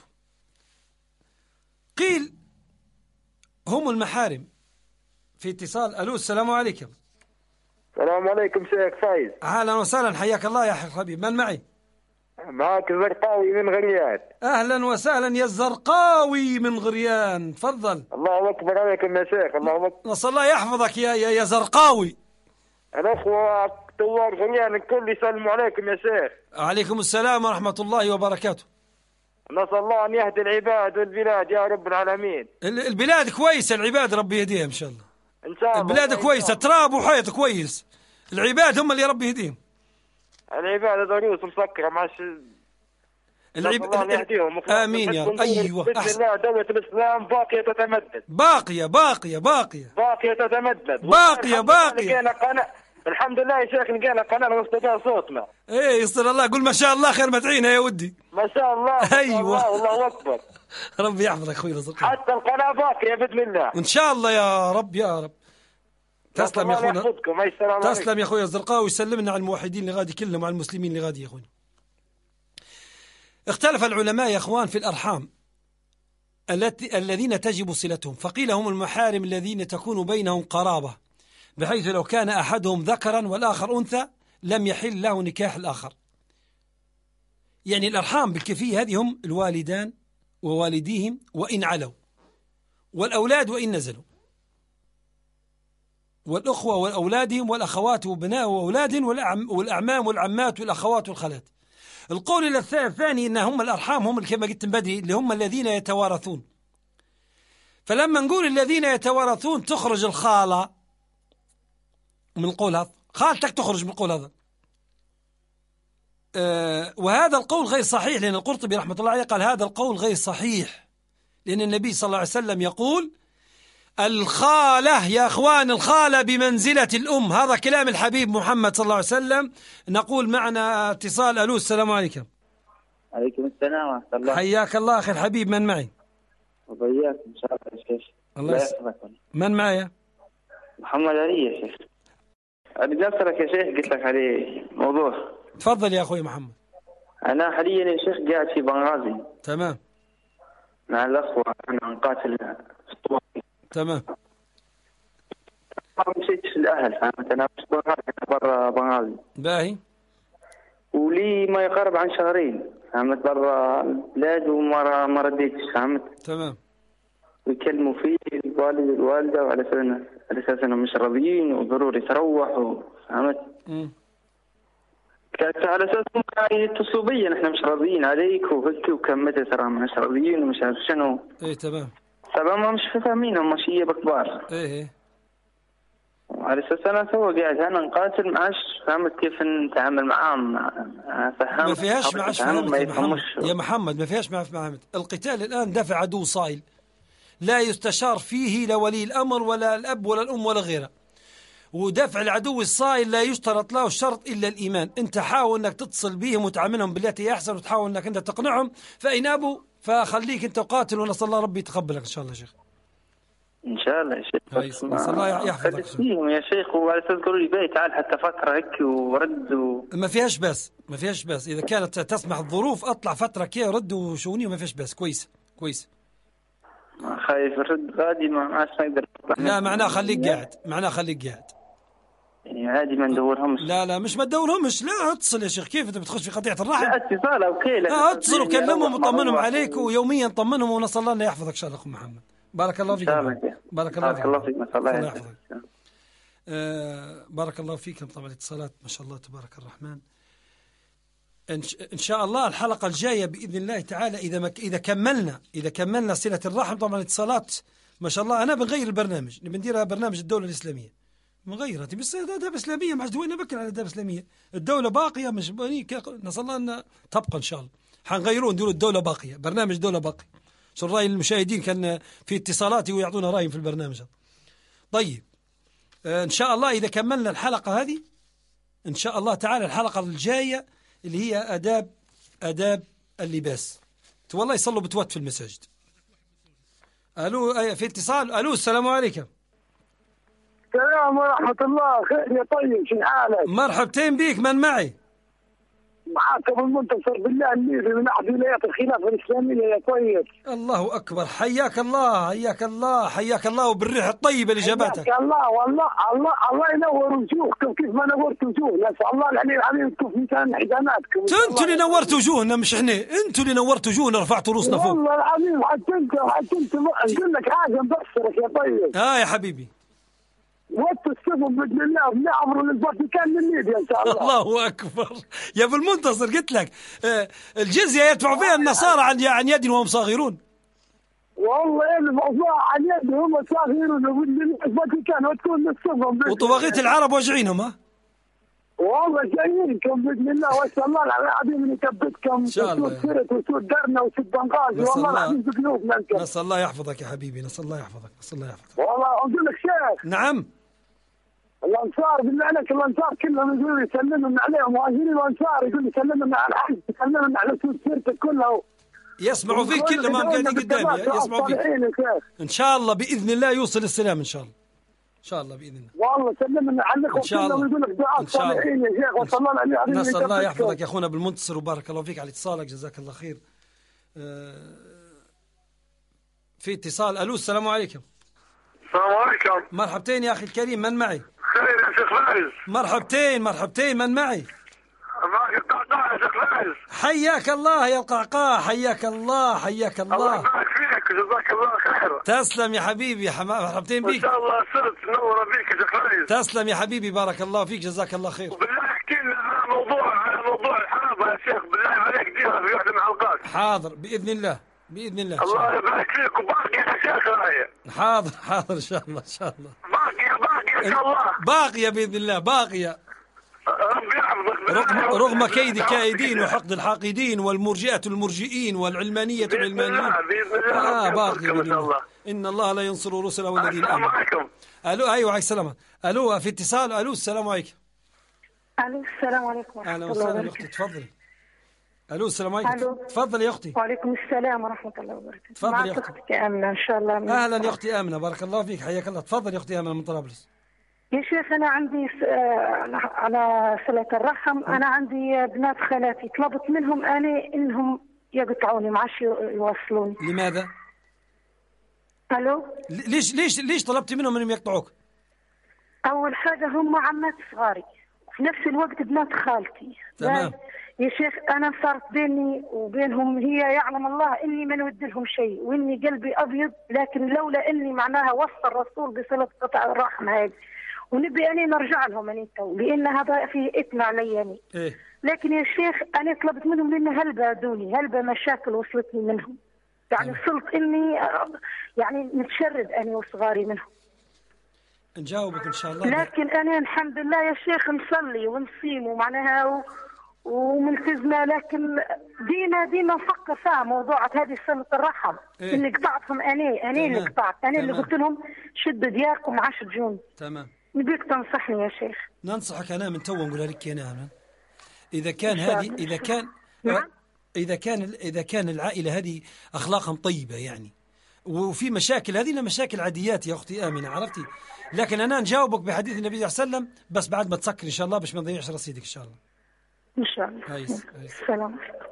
قيل هم المحارم. في اتصال. ألو السلام عليكم. السلام عليكم شيخ فايز. أهلا وسهلا، حياك الله يا حبيب. من معي؟ معك الزرقاوي من غريان. أهلا وسهلا يا الزرقاوي من غريان، تفضل. الله أكبر عليكم يا شيخ. الله أكبر. نسأل الله يحفظك يا زرقاوي. الأخوة ثوار غريان الكل يسلموا عليكم يا شيخ. عليكم السلام ورحمة الله وبركاته. نسأل الله أن يهدي العباد والبلاد يا رب العالمين. البلاد كويسة، العباد ربي يهديها إن شاء الله. إن شاء الله. البلاد كويسة، تراب وحيط كويس، العباد هم اللي ربي يهديهم. العباد هذول رؤوس مسكرة مع العباد يهديهم. آمين يا رب. أيوة بإذن الله دولة الإسلام باقية تتمدد. باقية باقية باقية باقية تتمدد. باقية باقية. الحمد لله يا شيخ، لقينا قناة واستجاب صوتنا. ايه يصير الله، قول ما شاء الله خير ما تعينها يا ودي. ما شاء الله. ايوه الله اكبر. ربي يحفظك اخوي رزقك. حتى القناة باقية بإذن الله. ان شاء الله يا رب يا رب. تسلم يا اخونا، تسلم يا اخوي الزرقاوي، ويسلمنا على الموحدين اللي غادي كلهم، على المسلمين اللي غادي يا اخونا. اختلف العلماء يا اخوان في الارحام الذين تجب صلتهم، فقيل هم المحارم الذين تكون بينهم قرابة، بحيث لو كان أحدهم ذكرا والآخر أنثى لم يحل له نكاح الآخر. يعني الأرحام بالكفية هذه هم الوالدان ووالديهم وإن علوا، والأولاد وإن نزلوا، والأخوة وأولادهم، والأخوات وبناء وأولادهم، والأعمام والعمات والأخوات والخالات. القول الثاني إن هم الأرحام هم كما قلت من بدري اللي هم الذين يتوارثون. فلما نقول الذين يتوارثون تخرج الخالة من القول هذا، خالتك تخرج من القول هذا. وهذا القول غير صحيح، لأن القرطبي رحمة الله عليه قال هذا القول غير صحيح، لأن النبي صلى الله عليه وسلم يقول الخالة يا أخوان، الخالة بمنزلة الأم. هذا كلام الحبيب محمد صلى الله عليه وسلم. نقول معنا اتصال. ألو السلام عليكم. عليكم السلام ورحمة الله. حياك الله أخي الحبيب، من معي؟ وبياك إن شاء الله يا شيخ. الله يسلمك. من معي؟ محمد علي يا شيخ. أنا أسألك يا شيخ، قلت لك عليه موضوع. تفضل يا أخوي محمد. أنا حاليا يا شيخ قاعد في بنغازي. تمام. مع الأخوة، أنا نقاتل في الطوارئ. تمام. ما مشيت في الأهل، فهمت؟ أنا مش بنغازي، أنا برا بنغازي. باهي. ولي ما يقرب عن شهرين، فهمت؟ برا البلاد وما رديتش، فهمت؟ تمام. ويكلموا فيه الوالد والوالدة، وعلى أساس أنهم مش راضيين وضروري تروح، فهمت؟ كانت على أساس يتصلوا بي، نحن مش راضيين عليك وهيك وكملت، ترى مش راضيين ومش عارف شنو. إيه تمام. طبعا ما مش فاهمين، هم شيء بكبار. إيه. على أساس أنا سوى قاعد أنا نقاتل معاش، فهمت كيف نتعامل معاهم، فهمت؟ ما فيهاش معاش، فهمت يا محمد، ما فيهاش معاش فهمت. القتال الآن دفع عدو صائل، لا يستشار فيه لا ولي الأمر ولا الأب ولا الأم ولا غيره. ودفع العدو الصائل لا يشترط له الشرط إلا الإيمان. أنت حاول أنك تتصل بهم وتعاملهم بالتي أحسن، وتحاول أنك أنت تقنعهم، فإن أبوا فخليك أنت قاتل، ونسأل الله ربي يتقبلك إن شاء الله يا شيخ. إن شاء الله يا شيخ. نسأل الله يحفظك فيهم يا شيخ، وعلى أساس قالوا لي بيت تعال حتى فترة هيك ورد ما فيهاش بس، ما فيهاش بس، إذا كانت تسمح الظروف أطلع فترة كي رد وشوني، وما فيهاش بس. كويس. خايف الرد غادي، ما عادش نقدر. لا معناه خليك قاعد، يعني عادي ما ندورهمش. لا مش ما تدورهمش، لا اتصل يا شيخ. كيف انت بتخش في قطيعة الرحم؟ لا اتصال اوكي، لا اتصل وكلمهم وطمنهم عليك، ويوميا طمنهم، ونسأل الله انه يحفظك ان شاء الله اخو محمد. بارك الله فيك. بارك الله فيك. الله يحفظك. بارك الله فيكم. طبعا الاتصالات ما شاء الله تبارك الرحمن. ان شاء الله الحلقة الجاية بإذن الله تعالى، إذا كملنا صلة الرحم، طبعا الاتصالات ما شاء الله. أنا بنغير البرنامج، بنديرها برنامج الدولة الإسلامية، مغيرة بس دولة إسلامية، ما دوينا بكر على دولة إسلامية. الدولة باقية، مش نسأل الله أن تبقى إن شاء الله. حنغيرون نديروا الدولة باقية، برنامج دولة باقي. شو الرأي المشاهدين كان في اتصالاتي ويعطونا رأيهم في البرنامج. طيب إن شاء الله إذا كملنا الحلقة هذه إن شاء الله تعالى، الحلقة الجاية اللي هي آداب اللباس. والله يصلوا بتوت في المساجد. ألو في اتصال. ألو السلام عليكم. السلام ورحمة الله. خير يا طيب، شو حالك؟ مرحبتين بيك. من معي؟ معك أبو المنتصر بالله النيفي من أحد ولايات الخلافة الإسلامية يا طيب. الله أكبر. حياك الله وبالريح الطيبة اللي جابتك. حياك الله. والله الله ينور وجوهكم كيف ما نورت وجوهنا. نسأل الله العلي العظيم يكف ميزان حسناتكم. انتوا اللي نورتوا وجوهنا مش احنا، انتوا اللي نورتوا وجوهنا، رفعتوا روسنا فوق. والله العظيم حتى انت نقول لك حاجة مبشرك يا طيب. يا حبيبي. والتسلم بإذن الله بنعبروا للفاتيكان من ليبيا إن شاء الله. الله أكبر يا أبو المنتصر. قلت لك الجزية يدفعوا فيها النصارى عن يد وهم صاغرون. والله الموضوع عن يد وهم صاغرون، الفاتيكان وتكون نصفهم. وطواغيت العرب واجعينهم. والله جايينكم بإذن الله، واسأل الله العظيم أن يثبتكم. إن شاء الله. وسود درنا وسود بنغازي، والله العظيم في قلوبنا. نسأل الله يحفظك يا حبيبي، نسأل الله يحفظك. والله أقول لك شيخ. نعم. الأنصار بالله عليك، الأنصار كلهم يقولوا يسلمون عليهم، مهاجرين الأنصار يقولوا يسلمون على الحج، يسلمون على سود سيرتك كلها. يسمعوا فيك كلهم قاعدين قدامي، يسمعوا فيك. إن شاء الله بإذن الله يوصل السلام إن شاء الله. إن شاء الله بإذن الله. والله سلمنا عليك. إن شاء الله. يقول لك دعاء الصالحين يا شيخ، وصلى الله عليه. نسأل الله يحفظك يا أخونا بالمنتصر، وبارك الله فيك على اتصالك، جزاك الله خير. في اتصال. ألو السلام عليكم. السلام عليكم. مرحبتين يا أخي الكريم. من معي؟ خير يا شيخ فايز. مرحبتين. من معي؟ معك القعقاع يا شيخ فايز. حياك الله يا القعقاع. حياك الله. الله يبارك فيك، جزاك الله خير. تسلم يا حبيبي، مرحبتين بيك. ان شاء الله صرت نور بيك يا شيخ فايز. تسلم يا حبيبي، بارك الله فيك، جزاك الله خير. وبالله احكي لنا على موضوع الحرابة يا شيخ، بالله عليك ديرها في واحدة من الحلقات. حاضر بإذن الله. الله يبارك فيك. وباقي يا شيخ راية. حاضر إن شاء الله. باقي إن شاء الله. باقية بإذن الله، باقية. ربي يحفظك. رغم كيد الكائدين وحقد الحاقدين والمرجئة المرجئين والعلمانية العلمانيين. بإذن الله. باقية بإذن الله. إن الله لا ينصر رسله والذين آمنوا. السلام عليكم. ألو. أيوة عليك السلام. ألو في اتصال. ألو السلام عليكم. ألو السلام عليكم. أهلا وسهلا أختي، تفضلي. الو السلام عليكم. تفضل يا اختي. وعليكم السلام ورحمه الله وبركاته. تفضل يا اختي. اختك امنه ان شاء الله. اهلا يا اختي امنه، بارك الله فيك، حياك الله. تفضل يا اختي امنه من طرابلس. يا شيخ انا عندي على صله الرحم، انا عندي بنات خالاتي طلبت منهم انا انهم يقطعوني، ما عادش يوصلوني. لماذا؟ الو ليش طلبتي منهم انهم يقطعوك؟ اول حاجه هم عمات صغاري، في نفس الوقت بنات خالتي. تمام يا شيخ أنا صارت بيني وبينهم، هي يعلم الله إني ما نود لهم شيء وإني قلبي أبيض، لكن لولا إني معناها وصى الرسول بصلة قطع الرحم هذه، ونبي أني نرجع لهم أني تو، لأن هذا فيه إثم علي أني. إيه؟ لكن يا شيخ أنا طلبت منهم لأن هلبة دوني، هلبة مشاكل وصلتني منهم، يعني صرت إني يعني نتشرد أنا وصغاري منهم. نجاوبك إن شاء الله. لكن أنا الحمد لله يا شيخ نصلي ونصيم ومعناها وملتزمه، لكن دينا نفكر فيها موضوع هذه صلة الرحم. إيه؟ اللي قطعتهم انا اللي قطعت، انا اللي قلت لهم شدوا دياركم 10 جون. تمام. نبيك تنصحني يا شيخ. ننصحك انا من تو نقولها لك يا نعم. اذا كان العائله هذه اخلاقهم طيبه يعني، وفي مشاكل، هذه مشاكل عاديات يا اختي امنه، عرفتي؟ لكن انا نجاوبك بحديث النبي صلى الله عليه وسلم بس بعد ما تسكر ان شاء الله، باش ما نضيعش رصيدك ان شاء الله. إن شاء الله. السلام عليكم.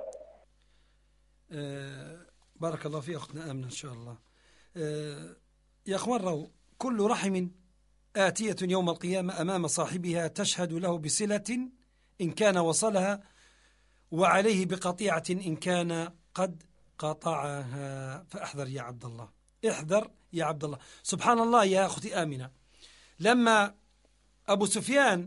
بارك الله في أختنا آمنة إن شاء الله. يا أخوان، رأوا كل رحم آتية يوم القيامة أمام صاحبها تشهد له بصلة إن كان وصلها، وعليه بقطيعة إن كان قد قطعها. فاحذر يا عبد الله، احذر يا عبد الله. سبحان الله يا أختي آمنة، لما أبو سفيان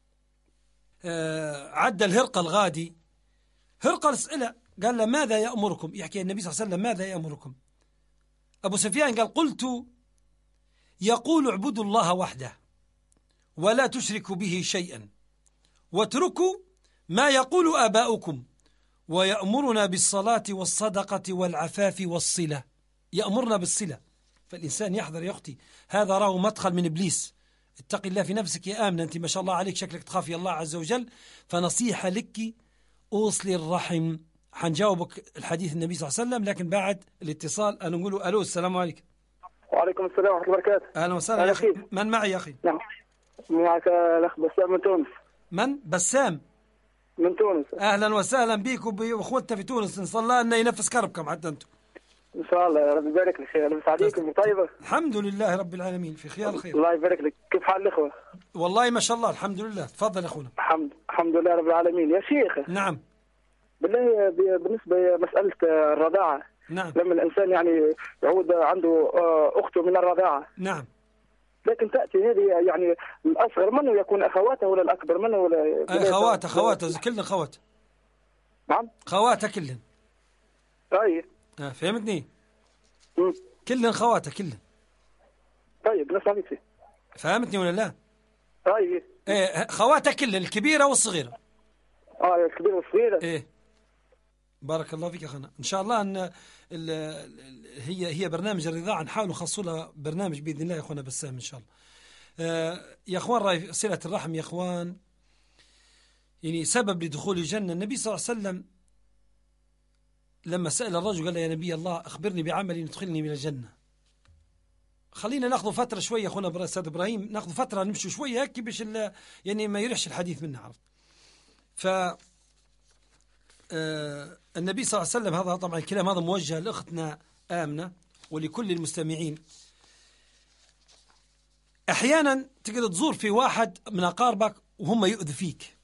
عد الهرقل الغادي، هرقل اسئله قال له ماذا يأمركم؟ يحكي النبي صلى الله عليه وسلم ماذا يأمركم؟ أبو سفيان قال قلت يقول اعبدوا الله وحده ولا تشركوا به شيئا واتركوا ما يقول آباؤكم، ويأمرنا بالصلاة والصدقة والعفاف والصلة. يأمرنا بالصلة، فالإنسان يحذر يا أختي، هذا راه مدخل من إبليس. اتقي الله في نفسك يا آمنة، أنت ما شاء الله عليك شكلك تخافي الله عز وجل، فنصيحة لك أوصلي الرحم. حنجاوبك الحديث النبي صلى الله عليه وسلم، لكن بعد الاتصال أنا نقول ألو السلام عليكم. وعليكم السلام ورحمة الله وبركاته. أهلا وسهلا يا أخي. من معي يا أخي؟ نعم معك الأخ بسام من تونس. من؟ بسام من تونس. أهلا وسهلا بيك وبأخوتنا في تونس، نصلى الله أن ينفس كربكم حتى أنتم إن شاء الله. يا رب يبارك لك. أنا مساعديكم طيبة. الحمد لله رب العالمين في خيار الخير. الله يبارك لك. كيف حال الأخوة؟ والله ما شاء الله الحمد لله. تفضل يا أخونا. الحمد لله رب العالمين. يا شيخ. نعم. بالله بالنسبة مسألة الرضاعة. نعم. لما الإنسان يعني يعود عنده أخته من الرضاعة. نعم. لكن تأتي هذه يعني الأصغر منه يكون أخواته ولا الأكبر منه ولا خواته كلنا خوات. نعم. خواته كلن. أي. فهمتني؟ كلن خواته كلن. طيب نسمع فيك. فهمتني ولا لا؟ أي. إيه خواته كلن، الكبيرة والصغيرة. الكبيرة والصغيرة. إيه. بارك الله فيك يا أخونا. إن شاء الله أن هي برنامج الرضاعة نحاول نخصص لها برنامج بإذن الله يا أخونا بسام إن شاء الله. يا أخوان، رأي صلة الرحم يا أخوان يعني سبب لدخول الجنة. النبي صلى الله عليه وسلم لما سأل الرجل قال له يا نبي الله أخبرني بعمل يدخلني من الجنة. خلينا ناخذ فترة شوية يا أخونا أستاذ إبراهيم، ناخذ فترة نمشي شوية هيك باش يعني ما يريحش الحديث منا، عرفت؟ النبي صلى الله عليه وسلم، هذا طبعا الكلام هذا موجه لأختنا آمنة ولكل المستمعين. أحيانا تقدر تزور في واحد من أقاربك وهم يؤذوا فيك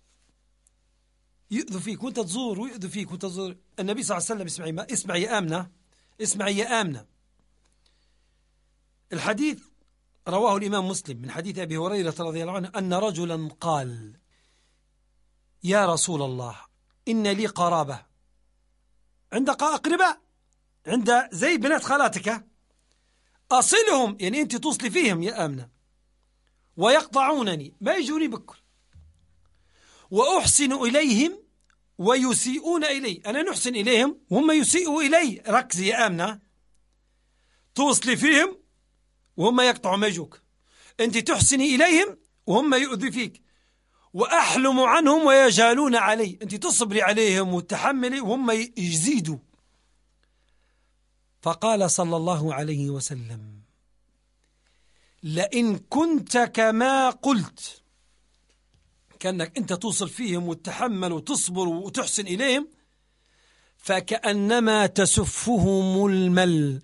وانت تزور ويؤذوا فيك وانت تزور. النبي صلى الله عليه وسلم اسمعي يا آمنة. الحديث رواه الإمام مسلم من حديث أبي هريرة رضي الله عنه أن رجلا قال يا رسول الله إن لي قرابة، عندك أقرباء، عند زي بنات خالاتك، أصلهم يعني أنت توصلي فيهم يا آمنة، ويقطعونني ما يجوني بكل، وأحسن إليهم ويسيئون إلي، أنا نحسن إليهم وهم يسيئوا إلي. ركزي يا آمنة، توصلي فيهم وهم يقطعوا ما يجوك، أنت تحسني إليهم وهم يؤذي فيك، وأحلم عنهم ويجهلون علي. أنت تصبري عليهم وتحملي وهم يزيدوا. فقال صلى الله عليه وسلم: لئن كنت كما قلت، كأنك أنت توصل فيهم وتتحمل وتصبر وتحسن إليهم، فكأنما تسفهم المل.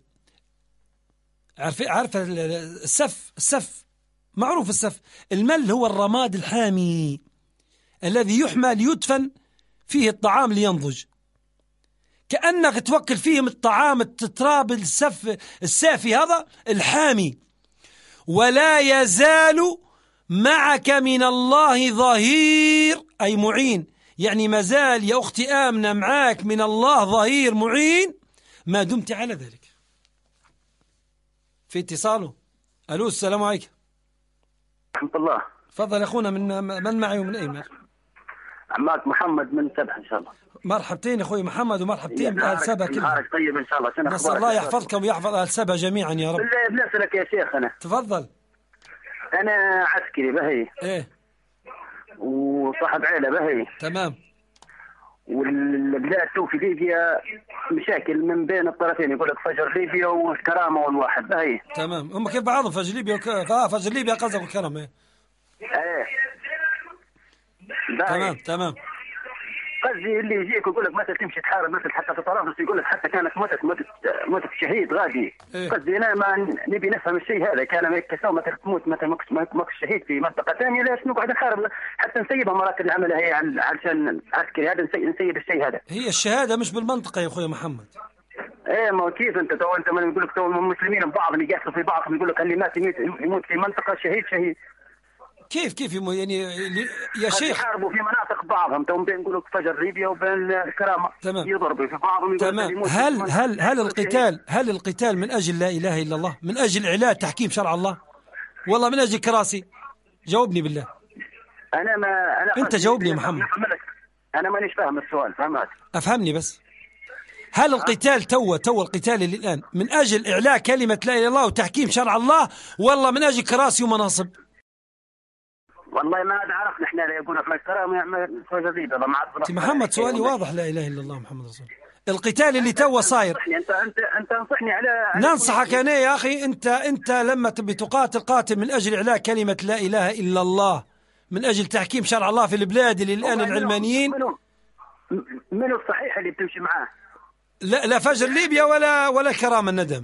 عارفة السف معروف. السف المل هو الرماد الحامي الذي يحمى ليدفن فيه الطعام لينضج. كأنك توكل فيهم الطعام التراب السافي هذا الحامي. ولا يزال معك من الله ظهير، أي معين، يعني ما زال يا أختي آمنة معاك من الله ظهير معين ما دمت على ذلك. في اتصاله. ألو، السلام عليكم. ورحمة الله. تفضل أخونا. من معي ومن أين؟ عماك محمد من سبح إن شاء الله. مرحبتين أخوي محمد، ومرحبتين بأهل سبا كلهم. طيب إن شاء الله. نسأل الله يحفظكم ويحفظ أهل سبا جميعا يا رب. بنسألك يا شيخ. أنا تفضل. أنا عسكري بهي. إيه. وصاحب عائلة بهي. تمام. والبلاد تو في ليبيا مشاكل من بين الطرفين، يقول لك فجر ليبيا والكرامة والواحد بهي. تمام. هم كيف بعضهم فجر ليبيا فجر ليبيا قصدك والكرامة. إيه. تمام. قصدي اللي يجيك يقول لك مثلا تمشي تحارب مثل حتى في طرابلس، يقول لك حتى كانت موتة شهيد غادي. قصدي انا ما نبي نفهم الشيء هذا. كان يكسو مثلا تموت مثلا ماكش شهيد في منطقه ثانيه، ليش نقعد نحارب حتى نسيبها مراكز العمل هي علشان عسكري هذا نسيب الشيء هذا. هي الشهاده مش بالمنطقه يا اخوي محمد. ايه ما كيف انت من يقول لك المسلمين ببعضهم يقاتلوا في بعضهم، يقول لك اللي مات يموت في منطقه شهيد. كيف يعني يا شيخ يحاربوا في مناطق بعضهم، تو بين يقولوا فجر ليبيا وبين الكرامه. تمام. يضربوا في بعضهم. تمام. هل القتال من اجل لا اله الا الله، من اجل اعلاء تحكيم شرع الله، والله من اجل كراسي؟ جاوبني بالله. انا انت جاوبني يا محمد. انا مانيش فاهم السؤال. فهمت؟ افهمني بس. هل القتال تو القتال اللي الان من اجل اعلاء كلمه لا اله الا الله وتحكيم شرع الله، والله من اجل كراسي ومناصب؟ والله ما عرفنا احنا يقولوا في الكرامه يعمل فجر ليبيا. محمد سؤالي واضح. لا اله الا الله محمد رسول الله. القتال اللي تو صاير، انت انصحني على ننصحك انا يا اخي. انت لما تبي قاتل من اجل اعلاء كلمه لا اله الا الله، من اجل تحكيم شرع الله في البلاد اللي الان العلمانيين. منو الصحيح اللي بتمشي معاه؟ لا فجر ليبيا ولا كرامه الندم.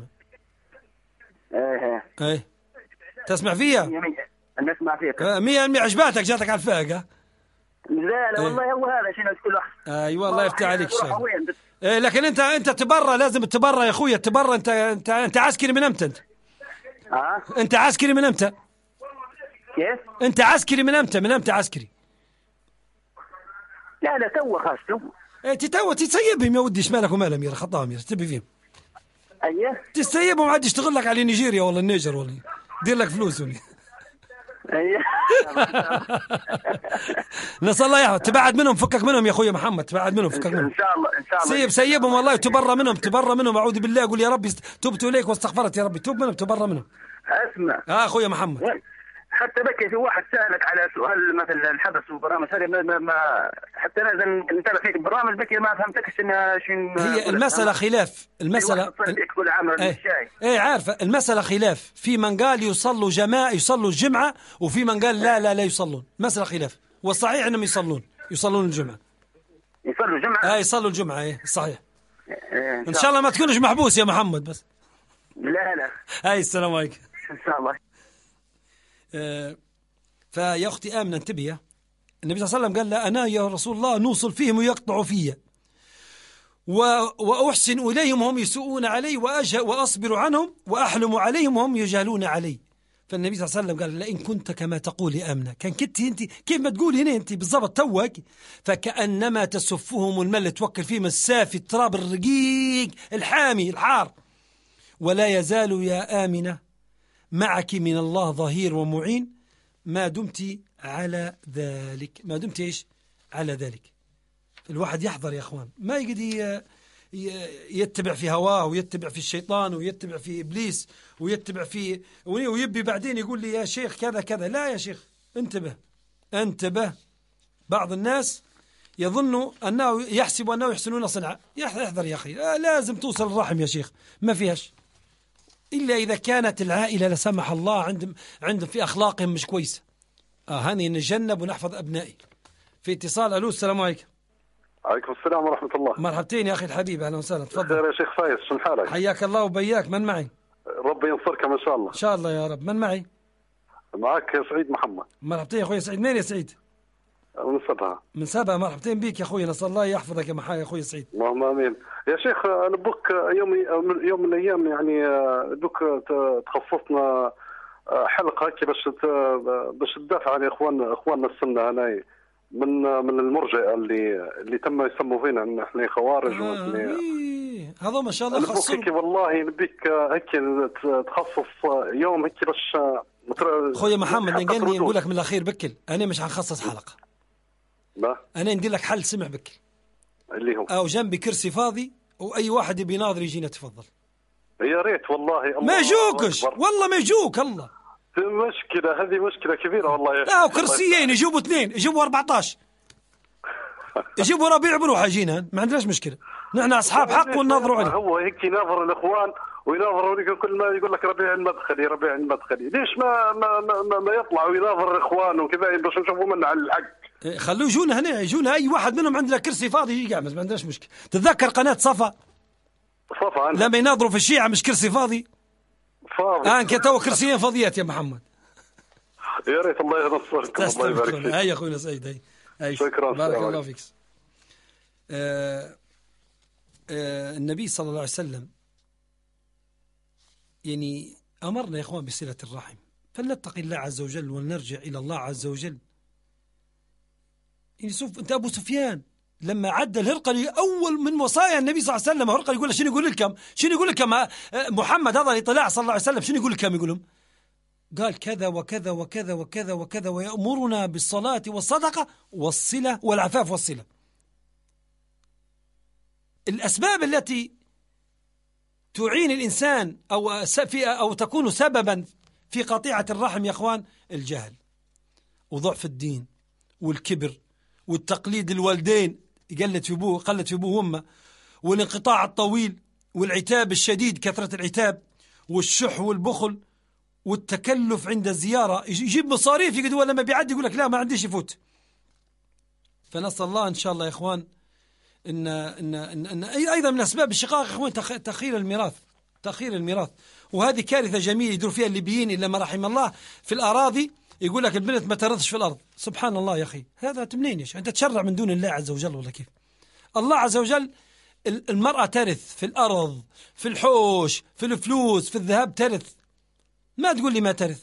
ايه تسمع فيها؟ نسمع فيك 100% عجباتك، جاتك على الفاقة. لا والله هو هذا شنو كل واحد. ايوه الله يفتح عليك الشيء. لكن انت تبرى، لازم تبرى يا اخويا، تبرى. انت عسكري من امتى انت؟ انت عسكري من امتى؟ كيف؟ انت عسكري من امتى عسكري؟ لا تو خاص تو تسيبهم يا ودي، ايش مالك ومالهم يا خطام يا تبي فيهم. ايوه تسيبهم عاد يشتغل لك على نيجيريا ولا النيجر ولا دير لك فلوس ولا. نسأل الله يحفظ. تبعد منهم، فكك منهم يا اخوي محمد، تبعد منهم فكك منهم ان شاء الله. سيبهم والله. تبرى منهم اعوذ بالله. اقول يا ربي تبت اليك واستغفرت يا ربي. توب منهم، تبرى منهم. اسمع اخويا محمد، حتى بكي في واحد سألك على سؤال مثل الحبس وبرامج هذه ما حتى انا نتابع فيك البرامج بكي ما فهمتكش شنو هي المسألة خلاف. المسألة عارفة المسألة خلاف. في من قال يصلوا الجمعة، وفي من قال لا يصلون. مسألة خلاف. والصحيح انهم يصلون الجمعة. يصلوا الجمعة. يصلوا الجمعة. صحيح. ان شاء الله ما تكونش محبوس يا محمد بس. لا السلام عليكم. ان شاء الله. فيا أختي آمنة انتبه. النبي صلى الله عليه وسلم قال لا أنا يا رسول الله نوصل فيهم ويقطعوا فيا، وأحسن إليهم وهم يسوءون علي، وأصبر عنهم وأحلم عليهم وهم يجهلون علي. فالنبي صلى الله عليه وسلم قال لئن كنت كما تقولي آمنة، كنت أنت كيف ما تقول هنا أنت بالضبط توك، فكأنما تسفهم المل، توكل فيهم السافي التراب الرقيق الحامي الحار. ولا يزال يا آمنة معك من الله ظهير ومعين ما دمت على ذلك. ما دمت إيش على ذلك. الواحد يحضر يا أخوان، ما يقدر يتبع في هواه ويتبع في الشيطان ويتبع في إبليس ويتبع في ويبي بعدين يقول لي يا شيخ كذا كذا. لا يا شيخ، انتبه بعض الناس يظن أنه يحسب أنه يحسنون صنعا. احذر يا أخي، لازم توصل الرحم يا شيخ، ما فيهاش إلا إذا كانت العائلة لا سمح الله عندهم في أخلاقهم مش كويسة. هاني نتجنب ونحفظ أبنائي. في اتصال. ألو، السلام عليكم. عليكم السلام ورحمة الله. مرحبتين يا أخي الحبيب، أهلا وسهلا، تفضل. خير يا شيخ فايز، شو حالك؟ حياك الله وبياك. من معي؟ ربي ينصركم إن شاء الله. إن شاء الله يا رب. من معي؟ معك سعيد محمد. مرحبتين يا أخوي سعيد. مين يا سعيد؟ من سبها. من سبها. مرحبتين بك يا أخوي، نسأل الله يحفظك يا محايا يا أخوي سعيد. اللهم آمين. يا شيخ أنا بك يوم من الأيام يعني بك تخصصنا حلقة هيك باش تدافع عن إخواننا السنة هنا من المرجئة اللي تم يسموا فينا ان احنا خوارج. هذا ما شاء الله خصصوا هيك والله نبيك هيك تخصص يوم هيك باش خويا محمد نقول لك من الاخير بكل انا مش حنخصص حلقه. لا انا ندير لك حل سمع بكل اللي هو او جنبي كرسي فاضي واي واحد يبي ناظر يجينا تفضل. يا ريت والله. ما يجوكش والله ما يجوك. الله مشكلة، هذه مشكلة كبيرة والله. لا وكرسيين يجيبوا 2، يجيبوا 14، يجيبوا ربيع بروح جينا، ما عندناش مشكلة، نحن أصحاب حق وننظروا عليه. هو هيك يناظر الإخوان ويناظروا لك كل ما يقول لك ربيع المدخلي ليش ما يطلع ويناظر الإخوان وكذا باش نشوفوا منه على الحق. خلوه يجونا هنا، يجونا أي واحد منهم عندنا كرسي فاضي يجي قاعد، ما عندناش مشكلة. تتذكر قناة صفا لما يناظروا في الشيعة مش كرسي فاضي؟ كتو كرسيين فاضيات يا محمد. يا ريت الله ينصركم. الله يبارك فيك. هيا اخونا سعيد. هي شكرا. بارك الله فيك. النبي صلى الله عليه وسلم يعني أمرنا يا إخوان بصلة الرحم، فلنتقي الله عز وجل ونرجع إلى الله عز وجل. يعني أنت أبو سفيان لما عد الهرقلي أول من وصايا النبي صلى الله عليه وسلم، الهرقلي يقول له شنو يقول لكم محمد هذا اللي طلع صلى الله عليه وسلم، شنو يقول لهم؟ قال كذا وكذا وكذا وكذا وكذا، ويأمرنا بالصلاة والصدقة والصلة والعفاف والصلة. الأسباب التي تعين الإنسان أو تكون سببا في قطيعة الرحم يا أخوان: الجهل وضعف الدين والكبر والتقليد الوالدين، قلت في أبوه وأمه، والانقطاع الطويل والعتاب الشديد، كثرة العتاب والشح والبخل والتكلف عند الزيارة، يجيب مصاريف يقول لما بيعدي يقول لك لا ما عنديش يفوت. فنسأل الله إن شاء الله يا إخوان إن أيضا من أسباب الشقاق يا إخوان تأخير الميراث، وهذه كارثة جميلة يدور فيها الليبيين إلا ما رحم الله. في الأراضي يقول لك البنت ما ترثش في الأرض. سبحان الله يا أخي، هذا منين يا شيخ؟ أنت تشرع من دون الله عز وجل ولا كيف؟ الله عز وجل المرأة ترث في الأرض، في الحوش، في الفلوس، في الذهب ترث، ما تقول لي ما ترث.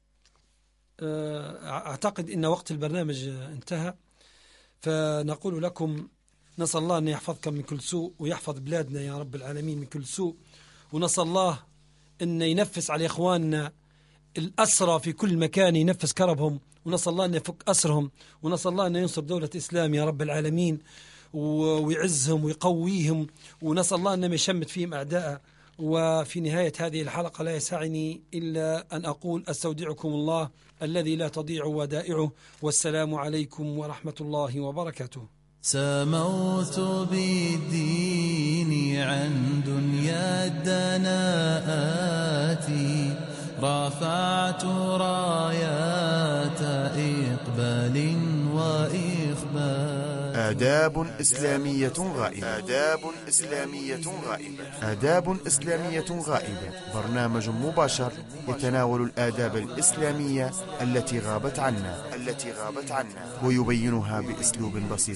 أعتقد إن وقت البرنامج انتهى، فنقول لكم نسأل الله أن يحفظكم من كل سوء ويحفظ بلادنا يا رب العالمين من كل سوء، ونسأل الله أن ينفس على إخواننا الأسرى في كل مكان، ينفس كربهم، ونسأل الله أن يفك أسرهم، ونسأل الله أن ينصر دولة الإسلام يا رب العالمين ويعزهم ويقويهم، ونسأل الله أن ما يشمت فيهم أعداء. وفي نهاية هذه الحلقة لا يسعني إلا أن أقول أستودعكم الله الذي لا تضيع ودائعه، والسلام عليكم ورحمة الله وبركاته. سموت بالدين عن دنيا الدناءات، رفعت رايات إقبال وإخبار. آداب إسلامية غائبة، برنامج مباشر يتناول الآداب الإسلامية التي غابت عنا ويبينها بأسلوب بسيط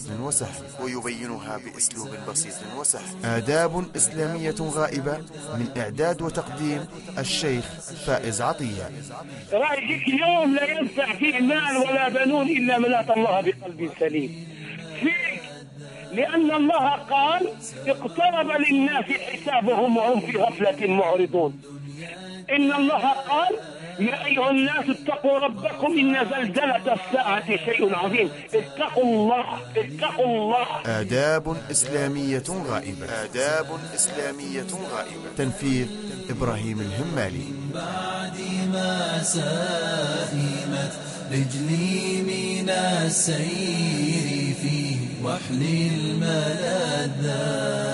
وسهل. آداب إسلامية غائبة من إعداد وتقديم الشيخ فائز عطية. رأيك يوم لا ينفع فيه مال ولا بنون إلا من أتى الله بقلب سليم فيك، لأن الله قال: اقترب للناس حسابهم وهم في غفلة معرضون. إن الله قال: يا أيها الناس اتقوا ربكم إن زلزلة الساعة شيء عظيم. اتقوا الله. آداب إسلامية غائبة. تنفيذ إبراهيم الهمالي. بعد ما سئمت رجلي من السير في وحل الملذات.